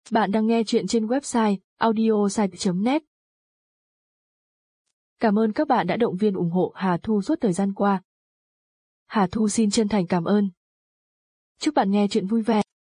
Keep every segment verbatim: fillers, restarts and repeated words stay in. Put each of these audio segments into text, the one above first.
Bạn đang nghe chuyện trên website audiosite chấm net. Cảm ơn các bạn đã động viên ủng hộ Hà Thu suốt thời gian qua. Hà Thu xin chân thành cảm ơn. Chúc bạn nghe chuyện vui vẻ.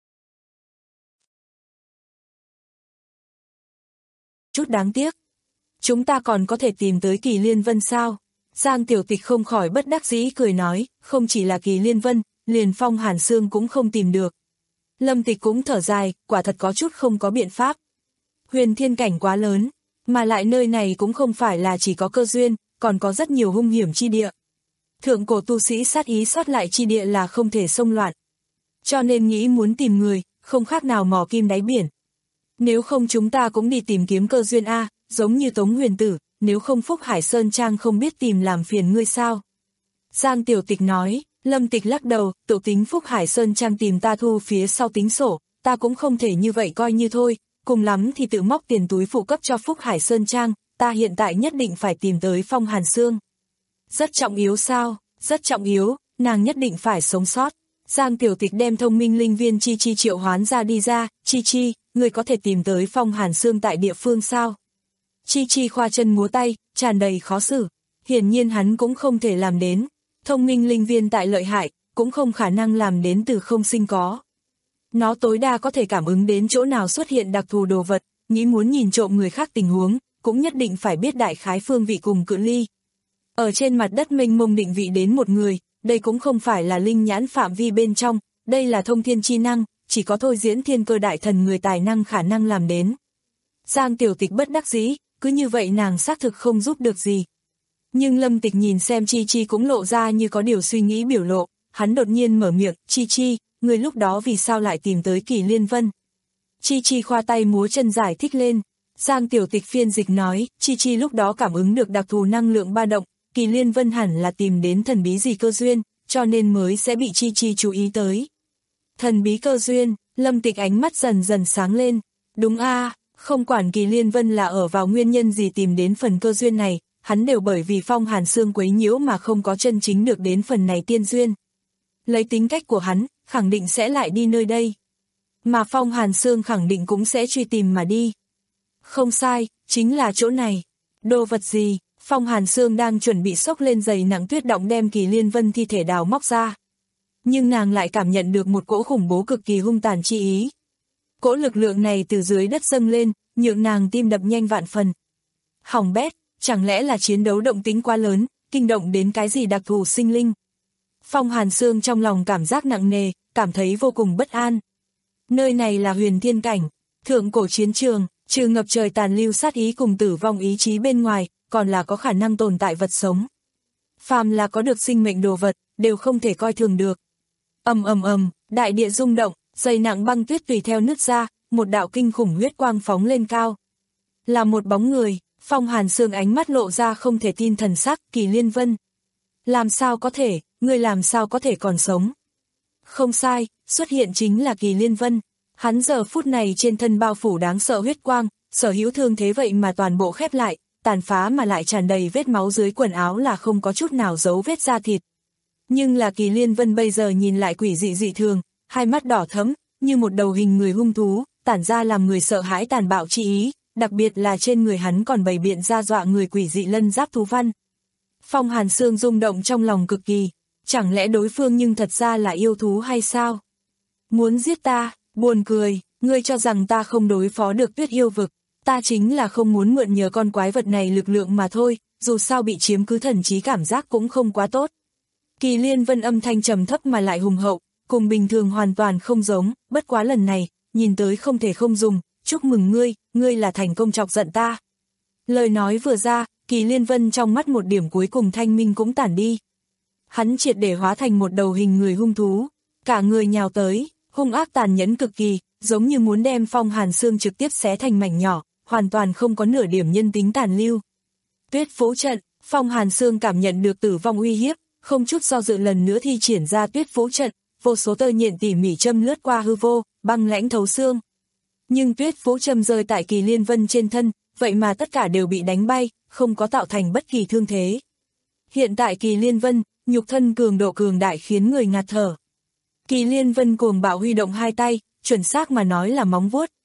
Chút đáng tiếc. Chúng ta còn có thể tìm tới Kỳ Liên Vân sao? Giang Tiểu Tịch không khỏi bất đắc dĩ cười nói, không chỉ là Kỳ Liên Vân, liền Phong Hàn Sương cũng không tìm được. Lâm Tịch cũng thở dài, quả thật có chút không có biện pháp. Huyền thiên cảnh quá lớn, mà lại nơi này cũng không phải là chỉ có cơ duyên, còn có rất nhiều hung hiểm chi địa. Thượng cổ tu sĩ sát ý sót lại chi địa là không thể xông loạn. Cho nên nghĩ muốn tìm người, không khác nào mò kim đáy biển. Nếu không chúng ta cũng đi tìm kiếm cơ duyên A, giống như Tống Huyền Tử, nếu không Phúc Hải Sơn Trang không biết tìm làm phiền ngươi sao. Giang Tiểu Tịch nói, Lâm Tịch lắc đầu, tự tính Phúc Hải Sơn Trang tìm ta thu phía sau tính sổ, ta cũng không thể như vậy coi như thôi, cùng lắm thì tự móc tiền túi phụ cấp cho Phúc Hải Sơn Trang, ta hiện tại nhất định phải tìm tới Phong Hàn Sương. Rất trọng yếu sao, rất trọng yếu, nàng nhất định phải sống sót. Giang Tiểu Tịch đem thông minh linh viên Chi Chi triệu hoán ra đi ra, Chi Chi, người có thể tìm tới Phong Hàn Sương tại địa phương sao? Chi Chi khoa chân múa tay, tràn đầy khó xử, hiển nhiên hắn cũng không thể làm đến. Thông minh linh viên tại lợi hại, cũng không khả năng làm đến từ không sinh có. Nó tối đa có thể cảm ứng đến chỗ nào xuất hiện đặc thù đồ vật, nghĩ muốn nhìn trộm người khác tình huống, cũng nhất định phải biết đại khái phương vị cùng cự ly. Ở trên mặt đất mênh mông định vị đến một người, đây cũng không phải là linh nhãn phạm vi bên trong, đây là thông thiên chi năng, chỉ có thôi diễn thiên cơ đại thần người tài năng khả năng làm đến. Giang Tiểu Tịch bất đắc dĩ, cứ như vậy nàng xác thực không giúp được gì. Nhưng Lâm Tịch nhìn xem Chi Chi cũng lộ ra như có điều suy nghĩ biểu lộ, hắn đột nhiên mở miệng, Chi Chi, người lúc đó vì sao lại tìm tới Kỳ Liên Vân? Chi Chi khoa tay múa chân giải thích lên, Giang Tiểu Tịch phiên dịch nói, Chi Chi lúc đó cảm ứng được đặc thù năng lượng ba động, Kỳ Liên Vân hẳn là tìm đến thần bí gì cơ duyên, cho nên mới sẽ bị Chi Chi chú ý tới. Thần bí cơ duyên, Lâm Tịch ánh mắt dần dần sáng lên, đúng a, à, không quản Kỳ Liên Vân là ở vào nguyên nhân gì tìm đến phần cơ duyên này, hắn đều bởi vì Phong Hàn Sương quấy nhiễu mà không có chân chính được đến phần này tiên duyên. Lấy tính cách của hắn, khẳng định sẽ lại đi nơi đây. Mà Phong Hàn Sương khẳng định cũng sẽ truy tìm mà đi. Không sai, chính là chỗ này. Đồ vật gì? Phong Hàn Sương đang chuẩn bị xốc lên giày nặng tuyết động đem Kỳ Liên Vân thi thể đào móc ra. Nhưng nàng lại cảm nhận được một cỗ khủng bố cực kỳ hung tàn chi ý. Cỗ lực lượng này từ dưới đất dâng lên, nhượng nàng tim đập nhanh vạn phần. Hỏng bét, chẳng lẽ là chiến đấu động tính quá lớn, kinh động đến cái gì đặc thù sinh linh. Phong Hàn Sương trong lòng cảm giác nặng nề, cảm thấy vô cùng bất an. Nơi này là huyền thiên cảnh, thượng cổ chiến trường, trừ ngập trời tàn lưu sát ý cùng tử vong ý chí bên ngoài, còn là có khả năng tồn tại vật sống. Phàm là có được sinh mệnh đồ vật, đều không thể coi thường được. Ầm ầm ầm, đại địa rung động, dày nặng băng tuyết tùy theo nứt ra, một đạo kinh khủng huyết quang phóng lên cao. Là một bóng người, Phong Hàn Sương ánh mắt lộ ra không thể tin thần sắc, Kỳ Liên Vân. Làm sao có thể, người làm sao có thể còn sống? Không sai, xuất hiện chính là Kỳ Liên Vân. Hắn giờ phút này trên thân bao phủ đáng sợ huyết quang, sở hữu thương thế vậy mà toàn bộ khép lại, tàn phá mà lại tràn đầy vết máu dưới quần áo là không có chút nào dấu vết da thịt. Nhưng là Kỳ Liên Vân bây giờ nhìn lại quỷ dị dị thường, hai mắt đỏ thẫm, như một đầu hình người hung thú, tản ra làm người sợ hãi tàn bạo chi ý, đặc biệt là trên người hắn còn bày biện ra dọa người quỷ dị lân giáp thú văn. Phong Hàn Sương rung động trong lòng cực kỳ, chẳng lẽ đối phương nhưng thật ra là yêu thú hay sao? Muốn giết ta, buồn cười, ngươi cho rằng ta không đối phó được Tuyết Yêu Vực, ta chính là không muốn mượn nhờ con quái vật này lực lượng mà thôi, dù sao bị chiếm cứ thần trí cảm giác cũng không quá tốt. Kỳ Liên Vân âm thanh trầm thấp mà lại hùng hậu, cùng bình thường hoàn toàn không giống, bất quá lần này, nhìn tới không thể không dùng, chúc mừng ngươi, ngươi là thành công chọc giận ta. Lời nói vừa ra, Kỳ Liên Vân trong mắt một điểm cuối cùng thanh minh cũng tản đi. Hắn triệt để hóa thành một đầu hình người hung thú, cả người nhào tới, hung ác tàn nhẫn cực kỳ, giống như muốn đem Phong Hàn Sương trực tiếp xé thành mảnh nhỏ, hoàn toàn không có nửa điểm nhân tính tàn lưu. Tuyết Vũ trận, Phong Hàn Sương cảm nhận được tử vong uy hiếp, không chút do dự lần nữa thi triển ra Tuyết Vũ trận, vô số tơ nhện tỉ mỉ châm lướt qua hư vô, băng lãnh thấu xương. Nhưng Tuyết Vũ châm rơi tại Kỳ Liên Vân trên thân, vậy mà tất cả đều bị đánh bay, không có tạo thành bất kỳ thương thế. Hiện tại Kỳ Liên Vân, nhục thân cường độ cường đại khiến người ngạt thở. Kỳ Liên Vân cuồng bạo huy động hai tay, chuẩn xác mà nói là móng vuốt,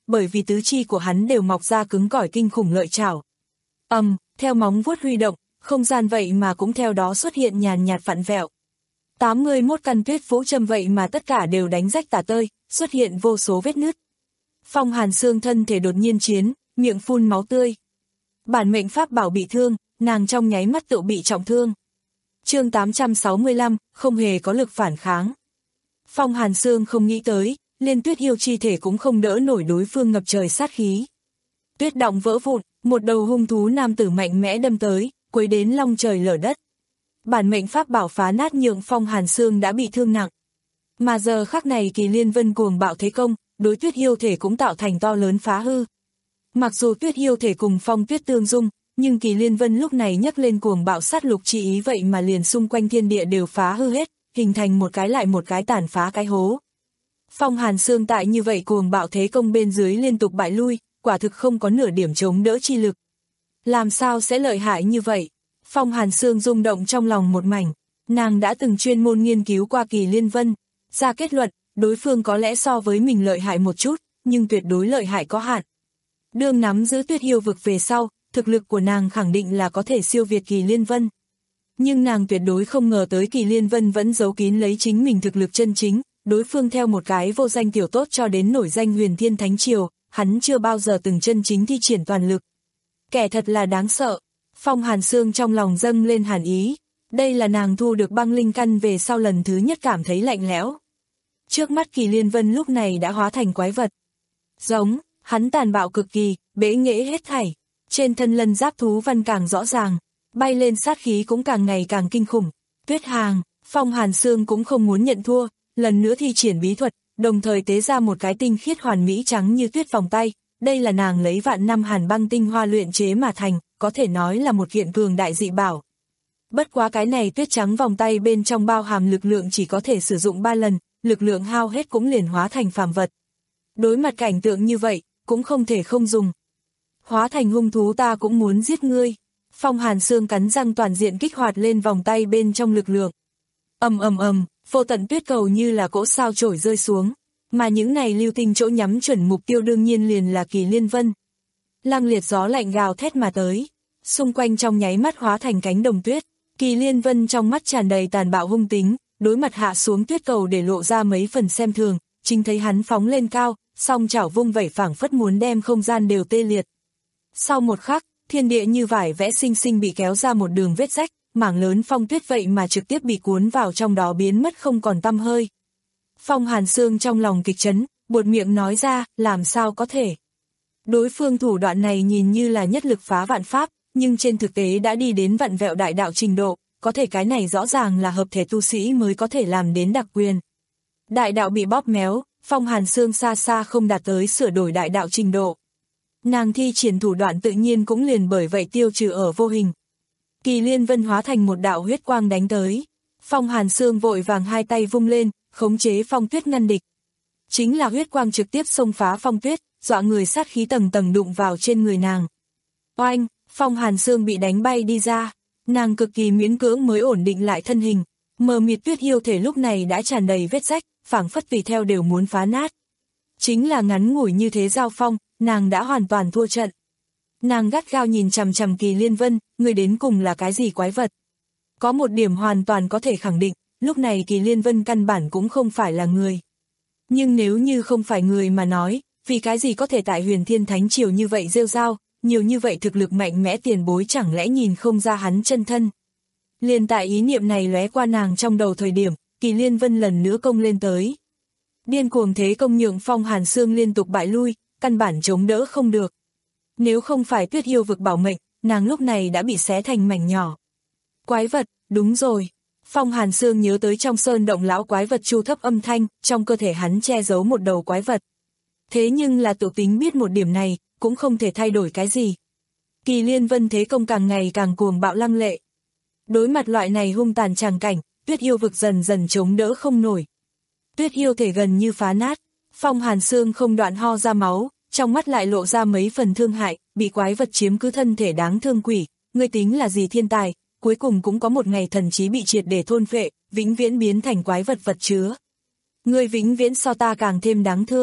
bởi vì tứ chi của hắn đều mọc ra cứng cỏi kinh khủng lợi chảo. Ầm, um, theo móng vuốt huy động, không gian vậy mà cũng theo đó xuất hiện nhàn nhạt vặn vẹo. tám mươi mốt căn tuyết vũ châm vậy mà tất cả đều đánh rách tả tơi, xuất hiện vô số vết nứt. Phong Hàn Sương thân thể đột nhiên chiến, miệng phun máu tươi. Bản mệnh pháp bảo bị thương, nàng trong nháy mắt tự bị trọng thương. Chương tám trăm sáu mươi lăm, không hề có lực phản kháng. Phong Hàn Sương không nghĩ tới, Liên Tuyết yêu chi thể cũng không đỡ nổi đối phương ngập trời sát khí. Tuyết động vỡ vụn, một đầu hung thú nam tử mạnh mẽ đâm tới, quấy đến long trời lở đất. Bản mệnh pháp bảo phá nát nhượng Phong Hàn Sương đã bị thương nặng. Mà giờ khắc này Kỳ Liên Vân cuồng bạo thế công, đối Tuyết yêu thể cũng tạo thành to lớn phá hư. Mặc dù Tuyết yêu thể cùng Phong Tuyết tương dung, nhưng Kỳ Liên Vân lúc này nhấc lên cuồng bạo sát lục chi ý vậy mà liền xung quanh thiên địa đều phá hư hết, hình thành một cái lại một cái tàn phá cái hố. Phong Hàn Sương tại như vậy cuồng bạo thế công bên dưới liên tục bại lui, quả thực không có nửa điểm chống đỡ chi lực. Làm sao sẽ lợi hại như vậy? Phong Hàn Sương rung động trong lòng một mảnh, nàng đã từng chuyên môn nghiên cứu qua Kỳ Liên Vân, ra kết luận, đối phương có lẽ so với mình lợi hại một chút, nhưng tuyệt đối lợi hại có hạn. Đương nắm giữ Tuyết yêu vực về sau, thực lực của nàng khẳng định là có thể siêu việt Kỳ Liên Vân. Nhưng nàng tuyệt đối không ngờ tới Kỳ Liên Vân vẫn giấu kín lấy chính mình thực lực chân chính, đối phương theo một cái vô danh tiểu tốt cho đến nổi danh Huyền Thiên Thánh Triều, hắn chưa bao giờ từng chân chính thi triển toàn lực. Kẻ thật là đáng sợ. Phong Hàn Sương trong lòng dâng lên hàn ý, đây là nàng thu được băng linh căn về sau lần thứ nhất cảm thấy lạnh lẽo. Trước mắt Kỳ Liên Vân lúc này đã hóa thành quái vật. Giống, hắn tàn bạo cực kỳ, bẽ nghễ hết thảy, trên thân lân giáp thú văn càng rõ ràng, bay lên sát khí cũng càng ngày càng kinh khủng. Tuyết hàng, Phong Hàn Sương cũng không muốn nhận thua, lần nữa thi triển bí thuật, đồng thời tế ra một cái tinh khiết hoàn mỹ trắng như tuyết vòng tay, đây là nàng lấy vạn năm hàn băng tinh hoa luyện chế mà thành, có thể nói là một kiện cường đại dị bảo. Bất quá cái này tuyết trắng vòng tay bên trong bao hàm lực lượng chỉ có thể sử dụng ba lần, lực lượng hao hết cũng liền hóa thành phàm vật. Đối mặt cảnh tượng như vậy, cũng không thể không dùng. Hóa thành hung thú ta cũng muốn giết ngươi. Phong Hàn Sương cắn răng toàn diện kích hoạt lên vòng tay bên trong lực lượng. Ầm ầm ầm, vô tận tuyết cầu như là cỗ sao chổi rơi xuống, mà những này lưu tinh chỗ nhắm chuẩn mục tiêu đương nhiên liền là Kỳ Liên Vân. Lăng liệt gió lạnh gào thét mà tới, xung quanh trong nháy mắt hóa thành cánh đồng tuyết, Kỳ Liên Vân trong mắt tràn đầy tàn bạo hung tính, đối mặt hạ xuống tuyết cầu để lộ ra mấy phần xem thường, chính thấy hắn phóng lên cao, song chảo vung vẩy phảng phất muốn đem không gian đều tê liệt. Sau một khắc, thiên địa như vải vẽ xinh xinh bị kéo ra một đường vết rách, mảng lớn phong tuyết vậy mà trực tiếp bị cuốn vào trong đó biến mất không còn tăm hơi. Phong Hàn Sương trong lòng kịch chấn, buột miệng nói ra, làm sao có thể. Đối phương thủ đoạn này nhìn như là nhất lực phá vạn pháp, nhưng trên thực tế đã đi đến vặn vẹo đại đạo trình độ, có thể cái này rõ ràng là hợp thể tu sĩ mới có thể làm đến đặc quyền. Đại đạo bị bóp méo, Phong Hàn Sương xa xa không đạt tới sửa đổi đại đạo trình độ. Nàng thi triển thủ đoạn tự nhiên cũng liền bởi vậy tiêu trừ ở vô hình. Kỳ Liên Vân hóa thành một đạo huyết quang đánh tới. Phong Hàn Sương vội vàng hai tay vung lên, khống chế phong tuyết ngăn địch. Chính là huyết quang trực tiếp xông phá phong tuyết, dọa người sát khí tầng tầng đụng vào trên người nàng. Oanh, Phong Hàn Sương bị đánh bay đi ra, nàng cực kỳ miễn cưỡng mới ổn định lại thân hình. Mờ mịt tuyết yêu thể lúc này đã tràn đầy vết rách, phảng phất tùy theo đều muốn phá nát. Chính là ngắn ngủi như thế giao phong, nàng đã hoàn toàn thua trận. Nàng gắt gao nhìn chằm chằm Kỳ Liên Vân, người đến cùng là cái gì quái vật. Có một điểm hoàn toàn có thể khẳng định, lúc này Kỳ Liên Vân căn bản cũng không phải là người. Nhưng nếu như không phải người mà nói, vì cái gì có thể tại Huyền Thiên Thánh Triều như vậy rêu rao, nhiều như vậy thực lực mạnh mẽ tiền bối chẳng lẽ nhìn không ra hắn chân thân. Liền tại ý niệm này lóe qua nàng trong đầu thời điểm, Kỳ Liên Vân lần nữa công lên tới. Điên cuồng thế công nhượng Phong Hàn Sương liên tục bại lui, căn bản chống đỡ không được. Nếu không phải Tuyết yêu vực bảo mệnh, nàng lúc này đã bị xé thành mảnh nhỏ. Quái vật, đúng rồi. Phong Hàn Sương nhớ tới trong sơn động lão quái vật chu thấp âm thanh, trong cơ thể hắn che giấu một đầu quái vật. Thế nhưng là tự tính biết một điểm này, cũng không thể thay đổi cái gì. Kỳ Liên Vân thế công càng ngày càng cuồng bạo lăng lệ. Đối mặt loại này hung tàn tràng cảnh, Tuyết yêu vực dần dần chống đỡ không nổi. Tuyết yêu thể gần như phá nát, Phong Hàn Sương không đoạn ho ra máu, trong mắt lại lộ ra mấy phần thương hại, bị quái vật chiếm cứ thân thể đáng thương quỷ, ngươi tính là gì thiên tài, cuối cùng cũng có một ngày thần trí bị triệt để thôn phệ, vĩnh viễn biến thành quái vật vật chứa. Ngươi vĩnh viễn so ta càng thêm đáng thương.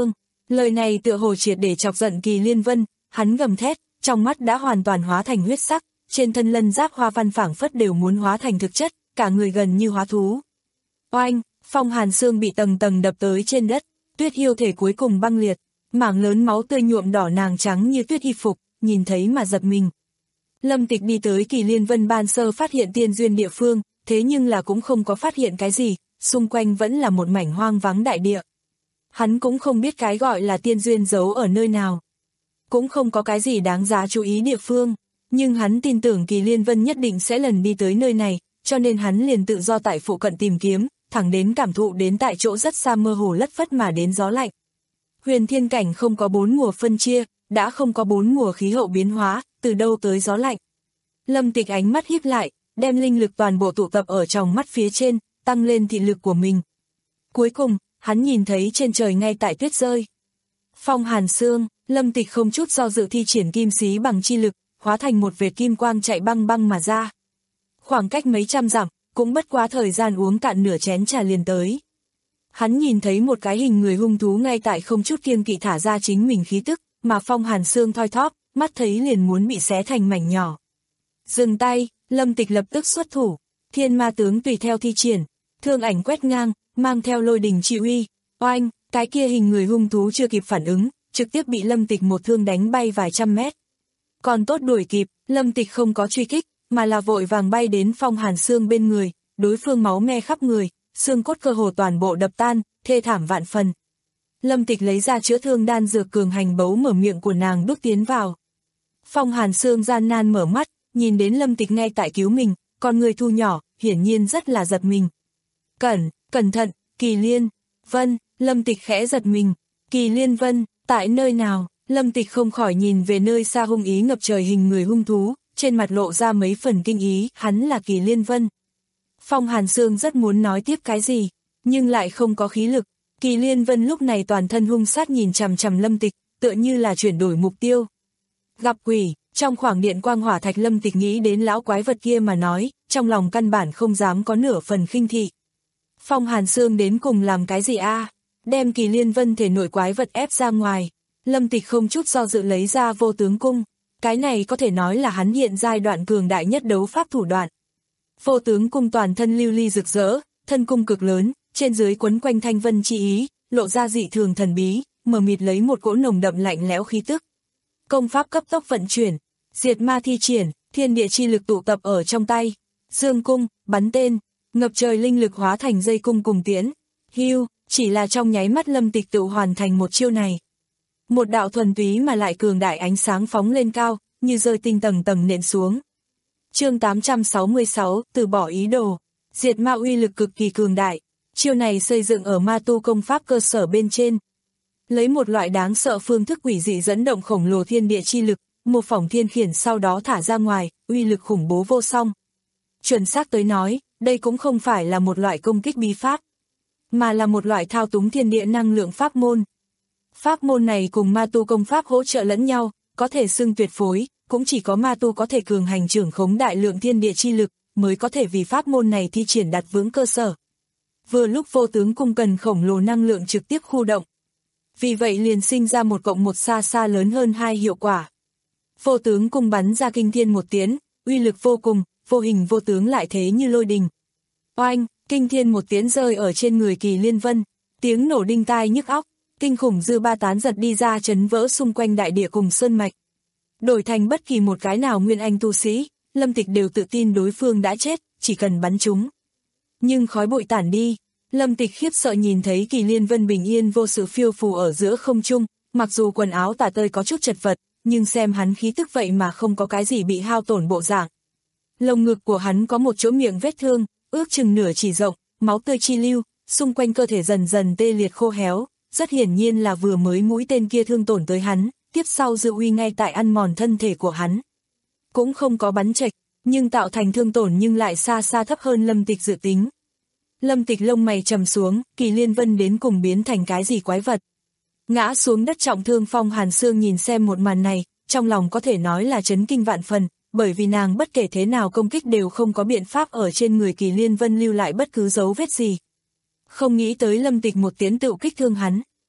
Lời này tựa hồ triệt để chọc giận Kỳ Liên Vân, hắn gầm thét, trong mắt đã hoàn toàn hóa thành huyết sắc, trên thân lân giáp hoa văn phảng phất đều muốn hóa thành thực chất, cả người gần như hóa thú. Oanh, phong hàn xương bị tầng tầng đập tới trên đất, Tuyết Hiêu thể cuối cùng băng liệt, mảng lớn máu tươi nhuộm đỏ nàng trắng như tuyết y phục, nhìn thấy mà giật mình. Lâm Tịch đi tới Kỳ Liên Vân ban sơ phát hiện tiên duyên địa phương, thế nhưng là cũng không có phát hiện cái gì, xung quanh vẫn là một mảnh hoang vắng đại địa. Hắn cũng không biết cái gọi là tiên duyên giấu ở nơi nào. Cũng không có cái gì đáng giá chú ý địa phương, nhưng hắn tin tưởng Kỳ Liên Vân nhất định sẽ lần đi tới nơi này, cho nên hắn liền tự do tại phụ cận tìm kiếm, thẳng đến cảm thụ đến tại chỗ rất xa mơ hồ lất phất mà đến gió lạnh. Huyền thiên cảnh không có bốn mùa phân chia, đã không có bốn mùa khí hậu biến hóa, từ đâu tới gió lạnh. Lâm Tịch ánh mắt híp lại, đem linh lực toàn bộ tụ tập ở trong mắt phía trên, tăng lên thị lực của mình. Cuối cùng, hắn nhìn thấy trên trời ngay tại tuyết rơi. Phong hàn xương, Lâm Tịch không chút do dự thi triển kim xí bằng chi lực, hóa thành một vệt kim quang chạy băng băng mà ra. Khoảng cách mấy trăm dặm, cũng bất quá thời gian uống cạn nửa chén trà liền tới. Hắn nhìn thấy một cái hình người hung thú ngay tại không chút kiêng kỵ thả ra chính mình khí tức, mà phong hàn xương thoi thóp, mắt thấy liền muốn bị xé thành mảnh nhỏ. Dừng tay, Lâm Tịch lập tức xuất thủ, thiên ma tướng tùy theo thi triển, thương ảnh quét ngang, mang theo lôi đình chi uy, oanh, cái kia hình người hung thú chưa kịp phản ứng, trực tiếp bị Lâm Tịch một thương đánh bay vài trăm mét. Còn tốt đuổi kịp, Lâm Tịch không có truy kích, mà là vội vàng bay đến phong hàn xương bên người, đối phương máu me khắp người, xương cốt cơ hồ toàn bộ đập tan, thê thảm vạn phần. Lâm Tịch lấy ra chữa thương đan dược cường hành bấu mở miệng của nàng đút tiến vào. Phong hàn xương gian nan mở mắt, nhìn đến Lâm Tịch ngay tại cứu mình, con người thu nhỏ, hiển nhiên rất là giật mình. Cẩn, cẩn thận, Kỳ Liên Vân, Lâm Tịch khẽ giật mình. Kỳ Liên Vân, tại nơi nào? Lâm Tịch không khỏi nhìn về nơi xa hung ý ngập trời hình người hung thú, trên mặt lộ ra mấy phần kinh ý, hắn là Kỳ Liên Vân. Phong hàn xương rất muốn nói tiếp cái gì, nhưng lại không có khí lực. Kỳ Liên Vân lúc này toàn thân hung sát nhìn chằm chằm Lâm Tịch, tựa như là chuyển đổi mục tiêu. Gặp quỷ, trong khoảng điện quang hỏa thạch Lâm Tịch nghĩ đến lão quái vật kia mà nói, trong lòng căn bản không dám có nửa phần khinh thị. Phong hàn xương đến cùng làm cái gì a? À? Đem Kỳ Liên Vân thể nội quái vật ép ra ngoài. Lâm Tịch không chút do dự lấy ra vô tướng cung. Cái này có thể nói là hắn hiện giai đoạn cường đại nhất đấu pháp thủ đoạn. Vô tướng cung toàn thân lưu ly rực rỡ, thân cung cực lớn, trên dưới quấn quanh thanh vân chi ý, lộ ra dị thường thần bí, mờ mịt lấy một cỗ nồng đậm lạnh lẽo khí tức. Công pháp cấp tốc vận chuyển, diệt ma thi triển, thiên địa chi lực tụ tập ở trong tay. Dương cung, bắn tên, ngập trời linh lực hóa thành dây cung cùng tiễn. Hưu, chỉ là trong nháy mắt Lâm Tịch tự hoàn thành một chiêu này. Một đạo thuần túy mà lại cường đại ánh sáng phóng lên cao, như rơi tinh tầng tầng nện xuống. Chương tám trăm sáu mươi sáu, từ bỏ ý đồ. Diệt ma uy lực cực kỳ cường đại. Chiêu này xây dựng ở ma tu công pháp cơ sở bên trên. Lấy một loại đáng sợ phương thức quỷ dị dẫn động khổng lồ thiên địa chi lực, một phỏng thiên khiển sau đó thả ra ngoài, uy lực khủng bố vô song. Chuẩn xác tới nói, đây cũng không phải là một loại công kích bí pháp, mà là một loại thao túng thiên địa năng lượng pháp môn. Pháp môn này cùng ma tu công pháp hỗ trợ lẫn nhau, có thể xưng tuyệt phối, cũng chỉ có ma tu có thể cường hành trưởng khống đại lượng thiên địa chi lực, mới có thể vì pháp môn này thi triển đặt vững cơ sở. Vừa lúc vô tướng cung cần khổng lồ năng lượng trực tiếp khu động. Vì vậy liền sinh ra một cộng một xa xa lớn hơn hai hiệu quả. Vô tướng cung bắn ra kinh thiên một tiễn, uy lực vô cùng, vô hình vô tướng lại thế như lôi đình. Oanh, kinh thiên một tiễn rơi ở trên người Kỳ Liên Vân, tiếng nổ đinh tai nhức óc, kinh khủng dư ba tán giật đi ra chấn vỡ xung quanh đại địa cùng sơn mạch. Đổi thành bất kỳ một cái nào nguyên anh tu sĩ, Lâm Tịch đều tự tin đối phương đã chết, chỉ cần bắn chúng. Nhưng khói bụi tản đi, Lâm Tịch khiếp sợ nhìn thấy Kỳ Liên Vân bình yên vô sự phiêu phù ở giữa không trung, mặc dù quần áo tả tơi có chút chật vật, nhưng xem hắn khí tức vậy mà không có cái gì bị hao tổn bộ dạng. Lồng ngực của hắn có một chỗ miệng vết thương, ước chừng nửa chỉ rộng, máu tươi chi lưu, xung quanh cơ thể dần dần tê liệt khô héo, rất hiển nhiên là vừa mới mũi tên kia thương tổn tới hắn, tiếp sau dư uy ngay tại ăn mòn thân thể của hắn. Cũng không có bắn trệch, nhưng tạo thành thương tổn nhưng lại xa xa thấp hơn Lâm Tịch dự tính. Lâm Tịch lông mày trầm xuống, Kỳ Liên Vân đến cùng biến thành cái gì quái vật. Ngã xuống đất trọng thương Phong Hàn Xương nhìn xem một màn này, trong lòng có thể nói là chấn kinh vạn phần, bởi vì nàng bất kể thế nào công kích đều không có biện pháp ở trên người Kỳ Liên Vân lưu lại bất cứ dấu vết gì. Không nghĩ tới Lâm Tịch một tiến tự kích thương hắn,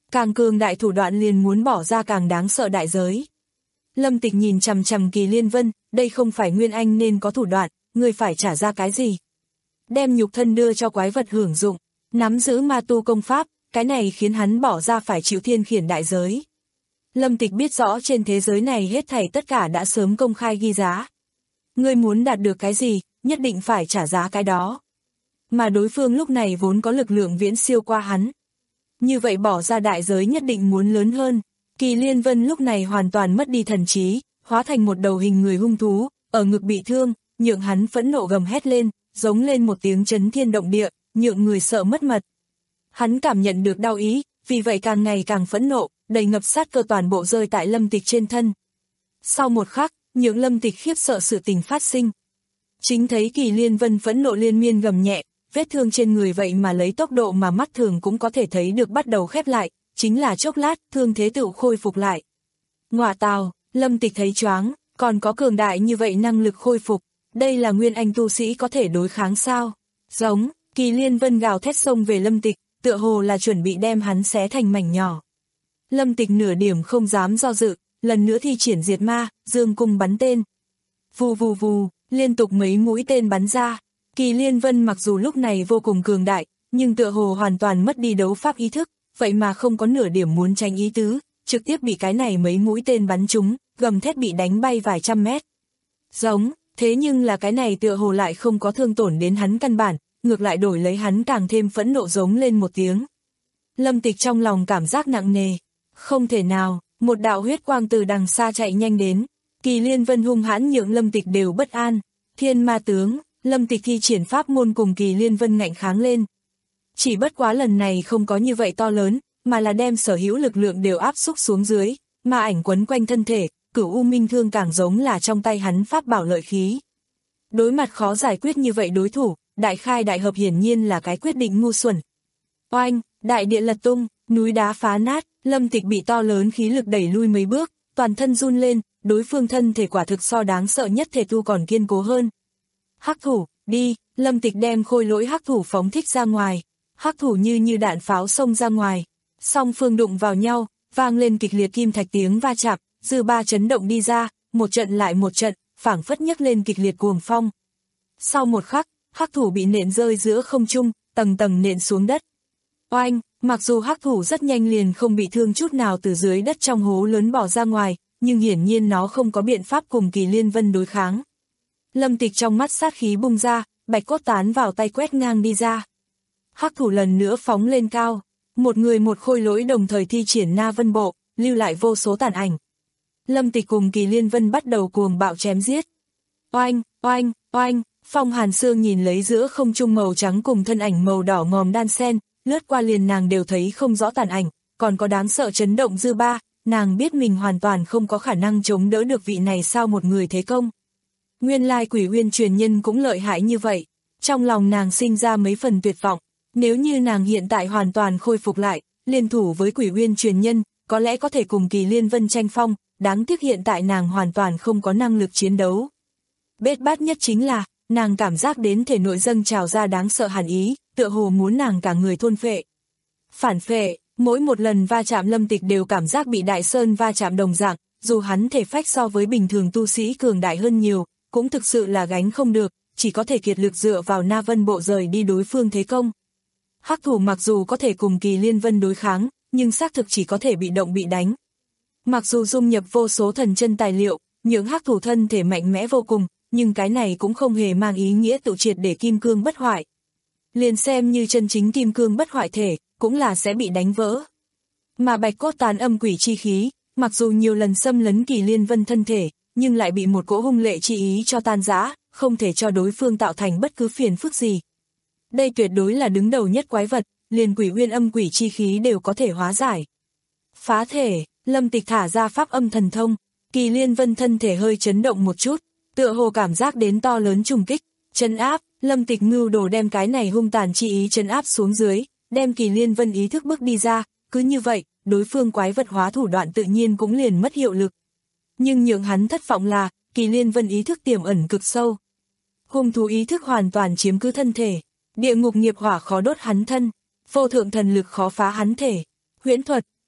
Càng cường đại thủ đoạn liền muốn bỏ ra càng đáng sợ đại giới. Lâm Tịch nhìn chằm chằm Kỳ Liên Vân, đây không phải Nguyên Anh nên có thủ đoạn, người phải trả ra cái gì? Đem nhục thân đưa cho quái vật hưởng dụng, nắm giữ ma tu công pháp, cái này khiến hắn bỏ ra phải chịu thiên khiển đại giới. Lâm Tịch biết rõ trên thế giới này hết thảy tất cả đã sớm công khai ghi giá. Ngươi muốn đạt được cái gì, nhất định phải trả giá cái đó. Mà đối phương lúc này vốn có lực lượng viễn siêu qua hắn. Như vậy bỏ ra đại giới nhất định muốn lớn hơn. Kỳ Liên Vân lúc này hoàn toàn mất đi thần trí, hóa thành một đầu hình người hung thú, ở ngực bị thương, nhượng hắn phẫn nộ gầm hét lên, giống lên một tiếng chấn thiên động địa, nhượng người sợ mất mật. Hắn cảm nhận được đau ý, vì vậy càng ngày càng phẫn nộ, đầy ngập sát cơ toàn bộ rơi tại Lâm Tịch trên thân. Sau một khắc, nhượng Lâm Tịch khiếp sợ sự tình phát sinh. Chính thấy Kỳ Liên Vân phẫn nộ liên miên gầm nhẹ, vết thương trên người vậy mà lấy tốc độ mà mắt thường cũng có thể thấy được bắt đầu khép lại, chính là chốc lát, thương thế tự khôi phục lại. Ngọa tào, Lâm Tịch thấy choáng, còn có cường đại như vậy năng lực khôi phục, đây là Nguyên Anh tu sĩ có thể đối kháng sao? Giống, Kỳ Liên Vân gào thét xông về Lâm Tịch, tựa hồ là chuẩn bị đem hắn xé thành mảnh nhỏ. Lâm Tịch nửa điểm không dám do dự, lần nữa thi triển diệt ma, dương cung bắn tên. Vù vù vù, liên tục mấy mũi tên bắn ra. Kỳ Liên Vân mặc dù lúc này vô cùng cường đại, nhưng tựa hồ hoàn toàn mất đi đấu pháp ý thức, vậy mà không có nửa điểm muốn tránh ý tứ, trực tiếp bị cái này mấy mũi tên bắn trúng, gầm thét bị đánh bay vài trăm mét. Giống, thế nhưng là cái này tựa hồ lại không có thương tổn đến hắn căn bản, ngược lại đổi lấy hắn càng thêm phẫn nộ giống lên một tiếng. Lâm Tịch trong lòng cảm giác nặng nề, không thể nào, một đạo huyết quang từ đằng xa chạy nhanh đến, Kỳ Liên Vân hung hãn nhượng Lâm Tịch đều bất an, thiên ma tướng, Lâm Tịch thi triển pháp môn cùng Kỳ Liên Vân ngạnh kháng lên. Chỉ bất quá lần này không có như vậy to lớn, mà là đem sở hữu lực lượng đều áp xúc xuống dưới, ma ảnh quấn quanh thân thể, Cửu U Minh Thương càng giống là trong tay hắn pháp bảo lợi khí. Đối mặt khó giải quyết như vậy đối thủ, đại khai đại hợp hiển nhiên là cái quyết định ngu xuẩn. Oanh, đại địa lật tung, núi đá phá nát, Lâm Tịch bị to lớn khí lực đẩy lui mấy bước, toàn thân run lên, đối phương thân thể quả thực so đáng sợ nhất thể tu còn kiên cố hơn. Hắc thủ, đi, Lâm Tịch đem khôi lỗi hắc thủ phóng thích ra ngoài, hắc thủ như như đạn pháo xông ra ngoài, song phương đụng vào nhau, vang lên kịch liệt kim thạch tiếng va chạm, dư ba chấn động đi ra, một trận lại một trận, phảng phất nhấc lên kịch liệt cuồng phong. Sau một khắc, hắc thủ bị nện rơi giữa không trung, tầng tầng nện xuống đất. Oanh, mặc dù hắc thủ rất nhanh liền không bị thương chút nào từ dưới đất trong hố lớn bỏ ra ngoài, nhưng hiển nhiên nó không có biện pháp cùng Kỳ Liên Vân đối kháng. Lâm Tịch trong mắt sát khí bung ra, bạch cốt tán vào tay quét ngang đi ra. Hắc thủ lần nữa phóng lên cao, một người một khôi lỗi đồng thời thi triển Na Vân Bộ, lưu lại vô số tàn ảnh. Lâm Tịch cùng Kỳ Liên Vân bắt đầu cuồng bạo chém giết. Oanh, oanh, oanh, Phong Hàn Sương nhìn lấy giữa không trung màu trắng cùng thân ảnh màu đỏ ngòm đan xen, lướt qua liền nàng đều thấy không rõ tàn ảnh, còn có đáng sợ chấn động dư ba, nàng biết mình hoàn toàn không có khả năng chống đỡ được vị này sao một người thế công. Nguyên lai Quỷ Uyên truyền nhân cũng lợi hại như vậy, trong lòng nàng sinh ra mấy phần tuyệt vọng, nếu như nàng hiện tại hoàn toàn khôi phục lại, liên thủ với Quỷ Uyên truyền nhân, có lẽ có thể cùng Kỳ Liên Vân tranh phong, đáng tiếc hiện tại nàng hoàn toàn không có năng lực chiến đấu. Bết bát nhất chính là, nàng cảm giác đến thể nội dâng trào ra đáng sợ hàn ý, tựa hồ muốn nàng cả người thôn phệ. Phản phệ, mỗi một lần va chạm Lâm Tịch đều cảm giác bị Đại Sơn va chạm đồng dạng, dù hắn thể phách so với bình thường tu sĩ cường đại hơn nhiều, cũng thực sự là gánh không được, chỉ có thể kiệt lực dựa vào Na Vân Bộ rời đi đối phương thế công. Hắc thủ mặc dù có thể cùng Kỳ Liên Vân đối kháng, nhưng xác thực chỉ có thể bị động bị đánh. Mặc dù dung nhập vô số thần chân tài liệu, những hắc thủ thân thể mạnh mẽ vô cùng, nhưng cái này cũng không hề mang ý nghĩa tự triệt để kim cương bất hoại. Liền xem như chân chính kim cương bất hoại thể, cũng là sẽ bị đánh vỡ. Mà bạch cốt tán âm quỷ chi khí, mặc dù nhiều lần xâm lấn Kỳ Liên Vân thân thể, nhưng lại bị một cỗ hung lệ chi ý cho tan rã, không thể cho đối phương tạo thành bất cứ phiền phức gì. Đây tuyệt đối là đứng đầu nhất quái vật, liền Quỷ Uyên âm quỷ chi khí đều có thể hóa giải. Phá thể, Lâm Tịch thả ra pháp âm thần thông, Kỳ Liên Vân thân thể hơi chấn động một chút, tựa hồ cảm giác đến to lớn trùng kích, trấn áp, Lâm Tịch mưu đồ đem cái này hung tàn chi ý trấn áp xuống dưới, đem Kỳ Liên Vân ý thức bước đi ra, cứ như vậy, đối phương quái vật hóa thủ đoạn tự nhiên cũng liền mất hiệu lực. Nhưng nhượng hắn thất vọng là, Kỳ Liên Vân ý thức tiềm ẩn cực sâu. Hung thú ý thức hoàn toàn chiếm cứ thân thể, địa ngục nghiệp hỏa khó đốt hắn thân, vô thượng thần lực khó phá hắn thể, huyễn thuật,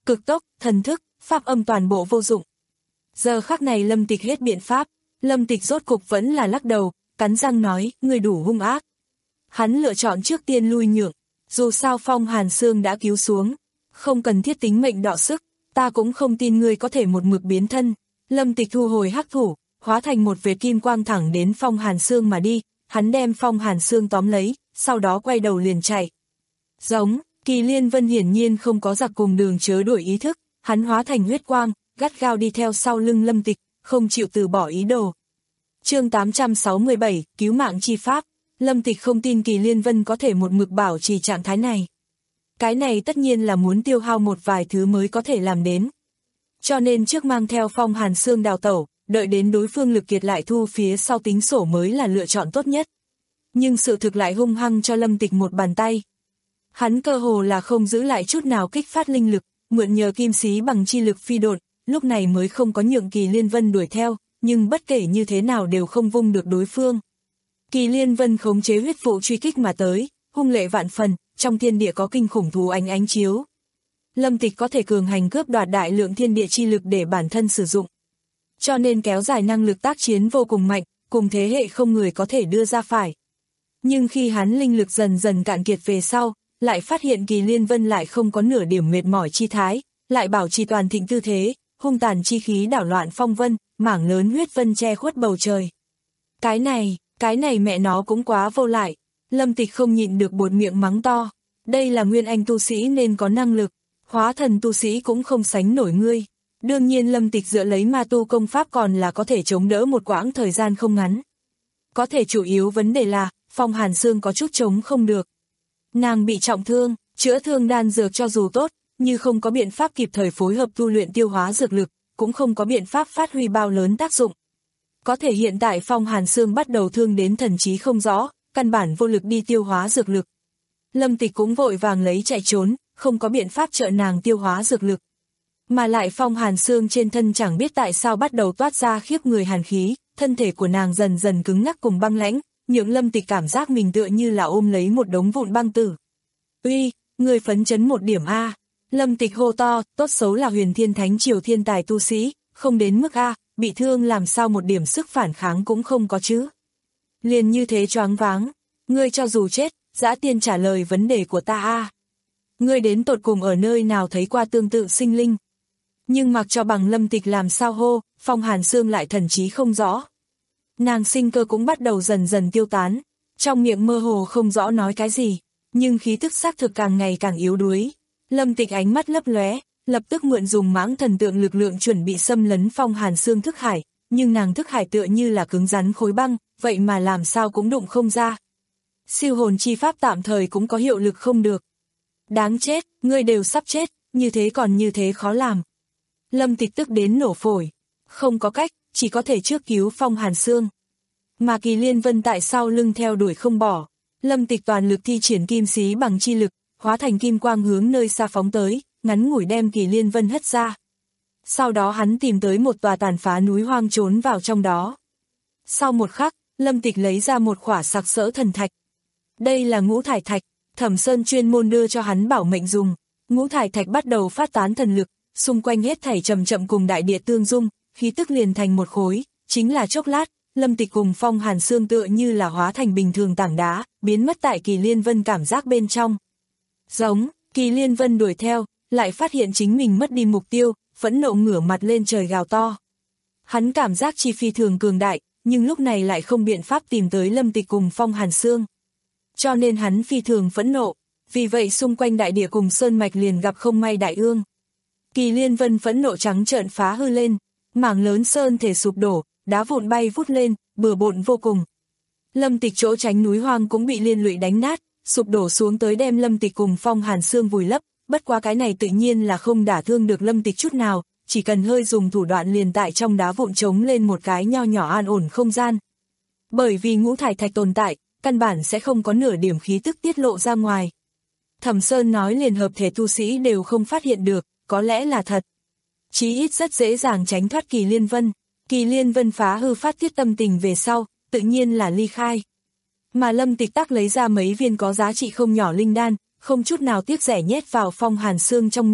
cực tốc, thần thức, pháp âm toàn bộ vô dụng. Giờ khắc này Lâm Tịch hết biện pháp, Lâm Tịch rốt cục vẫn là lắc đầu, cắn răng nói, người đủ hung ác. Hắn lựa chọn trước tiên lui nhượng, dù sao Phong Hàn Sương đã cứu xuống, không cần thiết tính mệnh đọ sức, ta cũng không tin ngươi có thể một mực biến thân. Lâm Tịch thu hồi hắc thủ, hóa thành một vệt kim quang thẳng đến Phong Hàn Sương mà đi, hắn đem Phong Hàn Sương tóm lấy, sau đó quay đầu liền chạy. Giống, Kỳ Liên Vân hiển nhiên không có giặc cùng đường chớ đuổi ý thức, hắn hóa thành huyết quang, gắt gao đi theo sau lưng Lâm Tịch, không chịu từ bỏ ý đồ. Chương tám trăm sáu mươi bảy, cứu mạng chi pháp. Lâm Tịch không tin Kỳ Liên Vân có thể một mực bảo trì trạng thái này. Cái này tất nhiên là muốn tiêu hao một vài thứ mới có thể làm đến. Cho nên trước mang theo Phong Hàn Sương đào tẩu, đợi đến đối phương lực kiệt lại thu phía sau tính sổ mới là lựa chọn tốt nhất. Nhưng sự thực lại hung hăng cho Lâm Tịch một bàn tay. Hắn cơ hồ là không giữ lại chút nào kích phát linh lực, mượn nhờ kim xí bằng chi lực phi độn, lúc này mới không có nhượng Kỳ Liên Vân đuổi theo, nhưng bất kể như thế nào đều không vung được đối phương. Kỳ Liên Vân khống chế huyết vụ truy kích mà tới, hung lệ vạn phần, trong thiên địa có kinh khủng thú ánh ánh chiếu. Lâm Tịch có thể cường hành cướp đoạt đại lượng thiên địa chi lực để bản thân sử dụng. Cho nên kéo dài năng lực tác chiến vô cùng mạnh, cùng thế hệ không người có thể đưa ra phải. Nhưng khi hắn linh lực dần dần cạn kiệt về sau, lại phát hiện Kỳ Liên Vân lại không có nửa điểm mệt mỏi chi thái, lại bảo trì toàn thịnh tư thế, hung tàn chi khí đảo loạn phong vân, mảng lớn huyết vân che khuất bầu trời. Cái này, cái này mẹ nó cũng quá vô lại. Lâm Tịch không nhịn được buột miệng mắng to. Đây là nguyên anh tu sĩ nên có năng lực, hóa thần tu sĩ cũng không sánh nổi ngươi. Đương nhiên Lâm Tịch dựa lấy ma tu công pháp còn là có thể chống đỡ một quãng thời gian không ngắn. Có thể chủ yếu vấn đề là, Phong Hàn Sương có chút chống không được. Nàng bị trọng thương, chữa thương đan dược cho dù tốt, như không có biện pháp kịp thời phối hợp tu luyện tiêu hóa dược lực, cũng không có biện pháp phát huy bao lớn tác dụng. Có thể hiện tại Phong Hàn Sương bắt đầu thương đến thần trí không rõ, căn bản vô lực đi tiêu hóa dược lực. Lâm Tịch cũng vội vàng lấy chạy trốn, không có biện pháp trợ nàng tiêu hóa dược lực. Mà lại Phong Hàn Sương trên thân chẳng biết tại sao bắt đầu toát ra khiếp người hàn khí, thân thể của nàng dần dần cứng ngắc cùng băng lãnh, nhượng Lâm Tịch cảm giác mình tựa như là ôm lấy một đống vụn băng tử. Uy, người phấn chấn một điểm A. Lâm Tịch hô to, tốt xấu là Huyền Thiên Thánh Triều thiên tài tu sĩ, không đến mức A, bị thương làm sao một điểm sức phản kháng cũng không có chứ. Liền như thế choáng váng, ngươi cho dù chết, Dã Tiên trả lời vấn đề của ta A. Ngươi đến tột cùng ở nơi nào thấy qua tương tự sinh linh. Nhưng mặc cho bằng Lâm Tịch làm sao hô, Phong Hàn Sương lại thần trí không rõ. Nàng sinh cơ cũng bắt đầu dần dần tiêu tán, trong miệng mơ hồ không rõ nói cái gì, nhưng khí thức xác thực càng ngày càng yếu đuối. Lâm Tịch ánh mắt lấp lóe, lập tức mượn dùng mãng thần tượng lực lượng chuẩn bị xâm lấn Phong Hàn Sương thức hải, nhưng nàng thức hải tựa như là cứng rắn khối băng, vậy mà làm sao cũng đụng không ra. Siêu hồn chi pháp tạm thời cũng có hiệu lực không được. Đáng chết, ngươi đều sắp chết, như thế còn như thế khó làm. Lâm Tịch tức đến nổ phổi, không có cách, chỉ có thể trước cứu Phong Hàn Sương. Mà Kỳ Liên Vân tại sau lưng theo đuổi không bỏ, Lâm Tịch toàn lực thi triển kim xí bằng chi lực, hóa thành kim quang hướng nơi xa phóng tới, ngắn ngủi đem Kỳ Liên Vân hất ra. Sau đó hắn tìm tới một tòa tàn phá núi hoang trốn vào trong đó. Sau một khắc, Lâm Tịch lấy ra một khỏa sặc sỡ thần thạch. Đây là ngũ thải thạch, Thẩm Sơn chuyên môn đưa cho hắn bảo mệnh dùng. Ngũ thải thạch bắt đầu phát tán thần lực, xung quanh hết thảy chậm chậm cùng đại địa tương dung, khí tức liền thành một khối, chính là chốc lát, Lâm Tịch cùng Phong Hàn Sương tựa như là hóa thành bình thường tảng đá, biến mất tại Kỳ Liên Vân cảm giác bên trong. Giống, Kỳ Liên Vân đuổi theo, lại phát hiện chính mình mất đi mục tiêu, phẫn nộ ngửa mặt lên trời gào to. Hắn cảm giác chi phi thường cường đại, nhưng lúc này lại không biện pháp tìm tới Lâm Tịch cùng Phong Hàn Sương. Cho nên hắn phi thường phẫn nộ, vì vậy xung quanh đại địa cùng sơn mạch liền gặp không may đại ương. Kỳ Liên Vân phẫn nộ trắng trợn phá hư lên, mảng lớn sơn thể sụp đổ, đá vụn bay vút lên, bừa bộn vô cùng. Lâm Tịch chỗ tránh núi hoang cũng bị liên lụy đánh nát, sụp đổ xuống tới đem Lâm Tịch cùng Phong Hàn Sương vùi lấp, bất quá cái này tự nhiên là không đả thương được Lâm Tịch chút nào, chỉ cần hơi dùng thủ đoạn liền tại trong đá vụn trống lên một cái nho nhỏ an ổn không gian. Bởi vì ngũ thải thạch tồn tại, căn bản sẽ không có nửa điểm khí tức tiết lộ ra ngoài. Thẩm Sơn nói liền hợp thể tu sĩ đều không phát hiện được, có lẽ là thật. Chí ít rất dễ dàng tránh thoát Kỳ Liên Vân. Kỳ Liên Vân phá hư phát tiết tâm tình về sau, tự nhiên là ly khai. Mà Lâm Tịch Tắc lấy ra mấy viên có giá trị không nhỏ linh đan, không chút nào tiếc rẻ nhét vào Phong Hàn Sương trong miệng,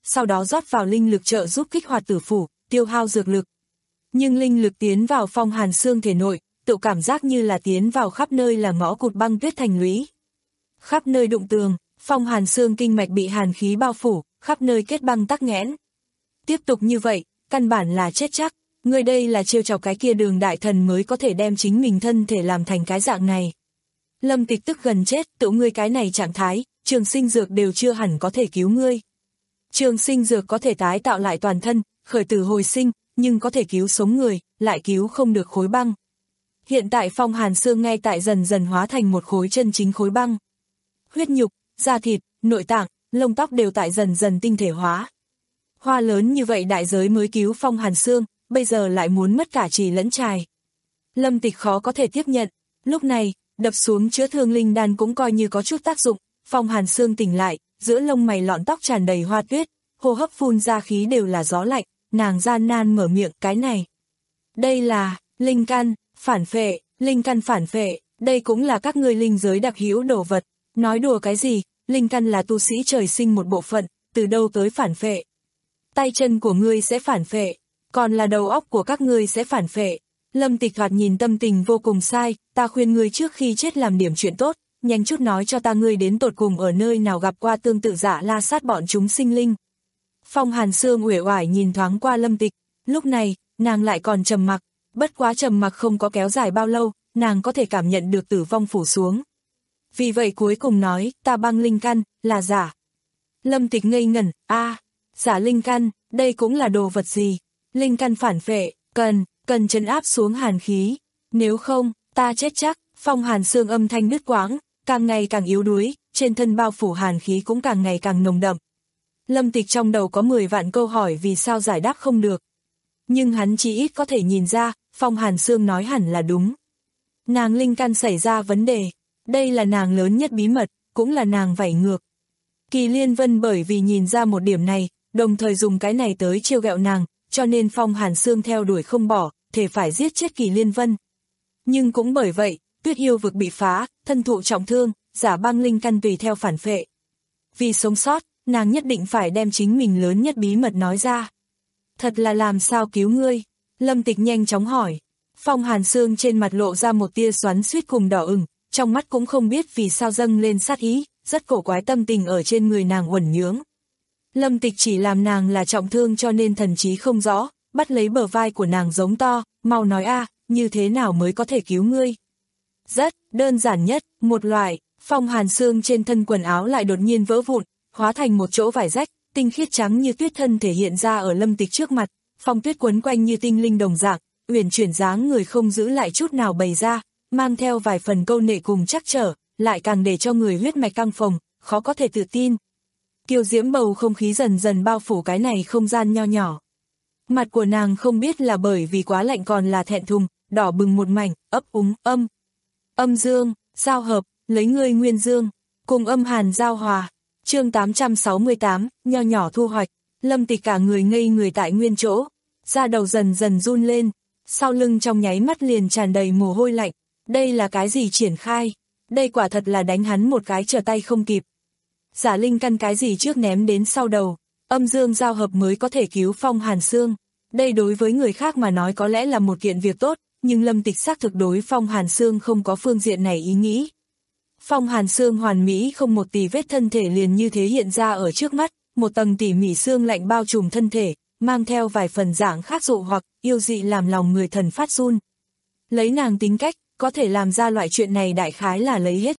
sau đó rót vào linh lực trợ giúp kích hoạt tử phủ, tiêu hao dược lực. Nhưng linh lực tiến vào Phong Hàn Sương thể nội, tự cảm giác như là tiến vào khắp nơi là ngõ cụt băng tuyết thành lũy. Khắp nơi đụng tường, Phong Hàn Sương kinh mạch bị hàn khí bao phủ, khắp nơi kết băng tắc nghẽn. Tiếp tục như vậy, căn bản là chết chắc, người đây là trêu chọc cái kia Đường đại thần mới có thể đem chính mình thân thể làm thành cái dạng này. Lâm Tịch tức gần chết, tự ngươi cái này trạng thái, trường sinh dược đều chưa hẳn có thể cứu ngươi. Trường sinh dược có thể tái tạo lại toàn thân, khởi tử hồi sinh, nhưng có thể cứu sống người, lại cứu không được khối băng. Hiện tại Phong Hàn Sương ngay tại dần dần hóa thành một khối chân chính khối băng. Huyết nhục, da thịt, nội tạng, lông tóc đều tại dần dần tinh thể hóa. Hoa lớn như vậy đại giới mới cứu Phong Hàn Sương, bây giờ lại muốn mất cả trì lẫn trài. Lâm Tịch khó có thể tiếp nhận, lúc này, đập xuống chữa thương linh đan cũng coi như có chút tác dụng, Phong Hàn Sương tỉnh lại, giữa lông mày lọn tóc tràn đầy hoa tuyết, hô hấp phun ra khí đều là gió lạnh, nàng gian nan mở miệng, cái này. Đây là, linh căn, phản phệ, linh căn phản phệ, đây cũng là các ngươi linh giới đặc hữu đồ vật, nói đùa cái gì, linh căn là tu sĩ trời sinh một bộ phận, từ đâu tới phản phệ. Tay chân của ngươi sẽ phản phệ, còn là đầu óc của các ngươi sẽ phản phệ. Lâm Tịch thoạt nhìn tâm tình vô cùng sai, ta khuyên ngươi trước khi chết làm điểm chuyện tốt, nhanh chút nói cho ta ngươi đến tột cùng ở nơi nào gặp qua tương tự Dạ La sát bọn chúng sinh linh. Phong Hàn Sương uể oải nhìn thoáng qua Lâm Tịch, lúc này, nàng lại còn trầm mặc, bất quá trầm mặc không có kéo dài bao lâu, nàng có thể cảm nhận được tử vong phủ xuống. Vì vậy cuối cùng nói, ta băng linh căn, là giả. Lâm Tịch ngây ngẩn, a, giả linh căn, đây cũng là đồ vật gì? Linh căn phản phệ, cần, cần trấn áp xuống hàn khí, nếu không, ta chết chắc. Phong Hàn Sương âm thanh đứt quãng, càng ngày càng yếu đuối, trên thân bao phủ hàn khí cũng càng ngày càng nồng đậm. Lâm Tịch trong đầu có mười vạn câu hỏi vì sao giải đáp không được. Nhưng hắn chỉ ít có thể nhìn ra, Phong Hàn Sương nói hẳn là đúng. Nàng linh căn xảy ra vấn đề, đây là nàng lớn nhất bí mật, cũng là nàng vảy ngược. Kỳ Liên Vân bởi vì nhìn ra một điểm này, đồng thời dùng cái này tới trêu ghẹo nàng, cho nên Phong Hàn Sương theo đuổi không bỏ, thể phải giết chết Kỳ Liên Vân. Nhưng cũng bởi vậy, Tuyết yêu vực bị phá, thân thụ trọng thương, giả băng linh căn tùy theo phản phệ. Vì sống sót, nàng nhất định phải đem chính mình lớn nhất bí mật nói ra. Thật là làm sao cứu ngươi? Lâm Tịch nhanh chóng hỏi. Phong Hàn Sương trên mặt lộ ra một tia xoắn xuýt cùng đỏ ửng, trong mắt cũng không biết vì sao dâng lên sát ý, rất cổ quái tâm tình ở trên người nàng uẩn nhướng. Lâm Tịch chỉ làm nàng là trọng thương cho nên thần trí không rõ, bắt lấy bờ vai của nàng giống to, mau nói a, như thế nào mới có thể cứu ngươi? Rất, đơn giản nhất, một loại, Phong Hàn Sương trên thân quần áo lại đột nhiên vỡ vụn, hóa thành một chỗ vải rách, tinh khiết trắng như tuyết thân thể hiện ra ở Lâm Tịch trước mặt, phong tuyết quấn quanh như tinh linh đồng dạng, uyển chuyển dáng người không giữ lại chút nào bày ra, mang theo vài phần câu nệ cùng chắc trở, lại càng để cho người huyết mạch căng phồng, khó có thể tự tin. Kiều diễm bầu không khí dần dần bao phủ cái này không gian nho nhỏ. Mặt của nàng không biết là bởi vì quá lạnh còn là thẹn thùng, đỏ bừng một mảnh, ấp úng, âm. Âm dương, giao hợp, lấy ngươi nguyên dương, cùng âm hàn giao hòa. Chương tám trăm sáu mươi tám, nho nhỏ thu hoạch. Lâm Tịch cả người ngây người tại nguyên chỗ, da đầu dần dần run lên, sau lưng trong nháy mắt liền tràn đầy mồ hôi lạnh. Đây là cái gì triển khai? Đây quả thật là đánh hắn một cái trở tay không kịp. Giả linh căn cái gì trước ném đến sau đầu, âm dương giao hợp mới có thể cứu Phong Hàn Sương. Đây đối với người khác mà nói có lẽ là một kiện việc tốt, nhưng Lâm Tịch xác thực đối Phong Hàn Sương không có phương diện này ý nghĩ. Phong Hàn Sương hoàn mỹ không một tì vết thân thể liền như thế hiện ra ở trước mắt, một tầng tỉ mỉ xương lạnh bao trùm thân thể, mang theo vài phần dạng khác dụ hoặc yêu dị làm lòng người thần phát run. Lấy nàng tính cách, có thể làm ra loại chuyện này đại khái là lấy hết.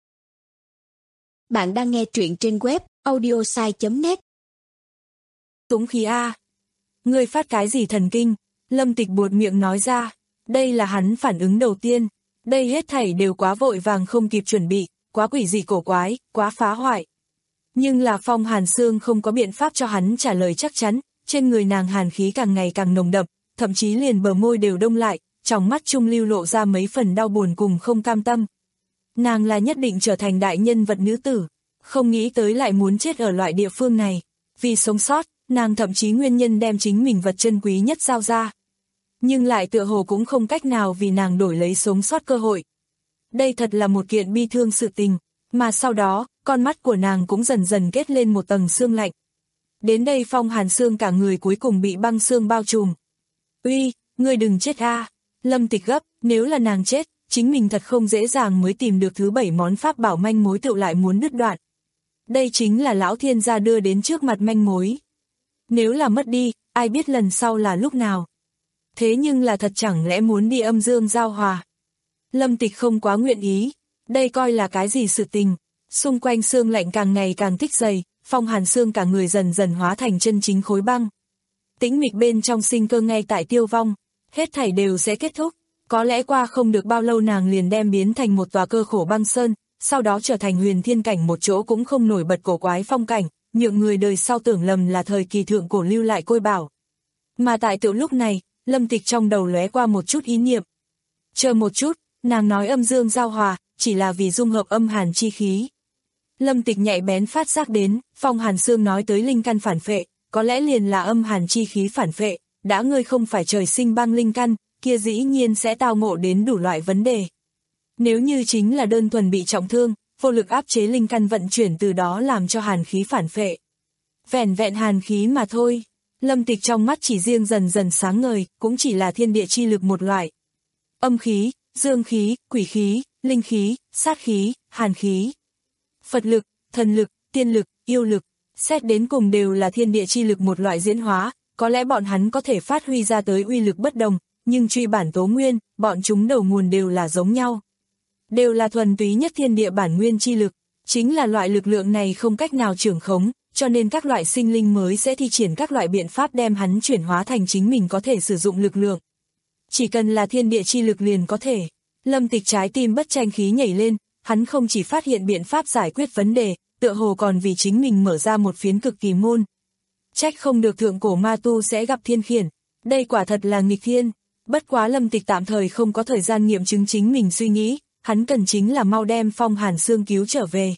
Bạn đang nghe truyện trên web audiosai chấm net. Túng khí a. Ngươi phát cái gì thần kinh? Lâm Tịch buột miệng nói ra. Đây là hắn phản ứng đầu tiên. Đây hết thảy đều quá vội vàng không kịp chuẩn bị, quá quỷ dị cổ quái, quá phá hoại. Nhưng là Phong Hàn Sương không có biện pháp cho hắn trả lời chắc chắn, trên người nàng hàn khí càng ngày càng nồng đậm, thậm chí liền bờ môi đều đông lại, trong mắt trung lưu lộ ra mấy phần đau buồn cùng không cam tâm. Nàng là nhất định trở thành đại nhân vật nữ tử, không nghĩ tới lại muốn chết ở loại địa phương này. Vì sống sót, nàng thậm chí nguyên nhân đem chính mình vật chân quý nhất giao ra. Nhưng lại tựa hồ cũng không cách nào vì nàng đổi lấy sống sót cơ hội. Đây thật là một kiện bi thương sự tình, mà sau đó, con mắt của nàng cũng dần dần kết lên một tầng sương lạnh. Đến đây Phong Hàn Sương cả người cuối cùng bị băng xương bao trùm. Uy, ngươi đừng chết a! Lâm Tịch gấp, nếu là nàng chết, chính mình thật không dễ dàng mới tìm được thứ bảy món pháp bảo manh mối tựu lại muốn đứt đoạn. Đây chính là lão thiên gia đưa đến trước mặt manh mối. Nếu là mất đi, ai biết lần sau là lúc nào. Thế nhưng là thật chẳng lẽ muốn đi âm dương giao hòa. Lâm Tịch không quá nguyện ý, đây coi là cái gì sự tình. Xung quanh xương lạnh càng ngày càng tích dày, Phong Hàn Sương cả người dần dần hóa thành chân chính khối băng. Tĩnh mịch bên trong sinh cơ ngay tại tiêu vong, hết thảy đều sẽ kết thúc. Có lẽ qua không được bao lâu nàng liền đem biến thành một tòa cơ khổ băng sơn, sau đó trở thành huyền thiên cảnh một chỗ cũng không nổi bật cổ quái phong cảnh, nhượng người đời sau tưởng lầm là thời kỳ thượng cổ lưu lại côi bảo. Mà tại tự lúc này, Lâm Tịch trong đầu lóe qua một chút ý niệm. Chờ một chút, nàng nói âm dương giao hòa, chỉ là vì dung hợp âm hàn chi khí. Lâm Tịch nhạy bén phát giác đến, Phong Hàn Sương nói tới linh căn phản phệ, có lẽ liền là âm hàn chi khí phản phệ, đã ngươi không phải trời sinh băng linh căn, kia dĩ nhiên sẽ tao ngộ đến đủ loại vấn đề. Nếu như chính là đơn thuần bị trọng thương, vô lực áp chế linh căn vận chuyển từ đó làm cho hàn khí phản phệ. Vẻn vẹn hàn khí mà thôi, Lâm Tịch trong mắt chỉ riêng dần dần sáng ngời, cũng chỉ là thiên địa chi lực một loại. Âm khí, dương khí, quỷ khí, linh khí, sát khí, hàn khí. Phật lực, thần lực, tiên lực, yêu lực, xét đến cùng đều là thiên địa chi lực một loại diễn hóa, có lẽ bọn hắn có thể phát huy ra tới uy lực bất đồng, nhưng truy bản tố nguyên, bọn chúng đầu nguồn đều là giống nhau. Đều là thuần túy nhất thiên địa bản nguyên chi lực, chính là loại lực lượng này không cách nào trưởng khống, cho nên các loại sinh linh mới sẽ thi triển các loại biện pháp đem hắn chuyển hóa thành chính mình có thể sử dụng lực lượng. Chỉ cần là thiên địa chi lực liền có thể. Lâm Tịch trái tim bất tranh khí nhảy lên, hắn không chỉ phát hiện biện pháp giải quyết vấn đề, tựa hồ còn vì chính mình mở ra một phiến cực kỳ môn. Trách không được thượng cổ ma tu sẽ gặp thiên khiển, đây quả thật là nghịch thiên. Bất quá Lâm Tịch tạm thời không có thời gian nghiệm chứng chính mình suy nghĩ, hắn cần chính là mau đem Phong Hàn Sương cứu trở về.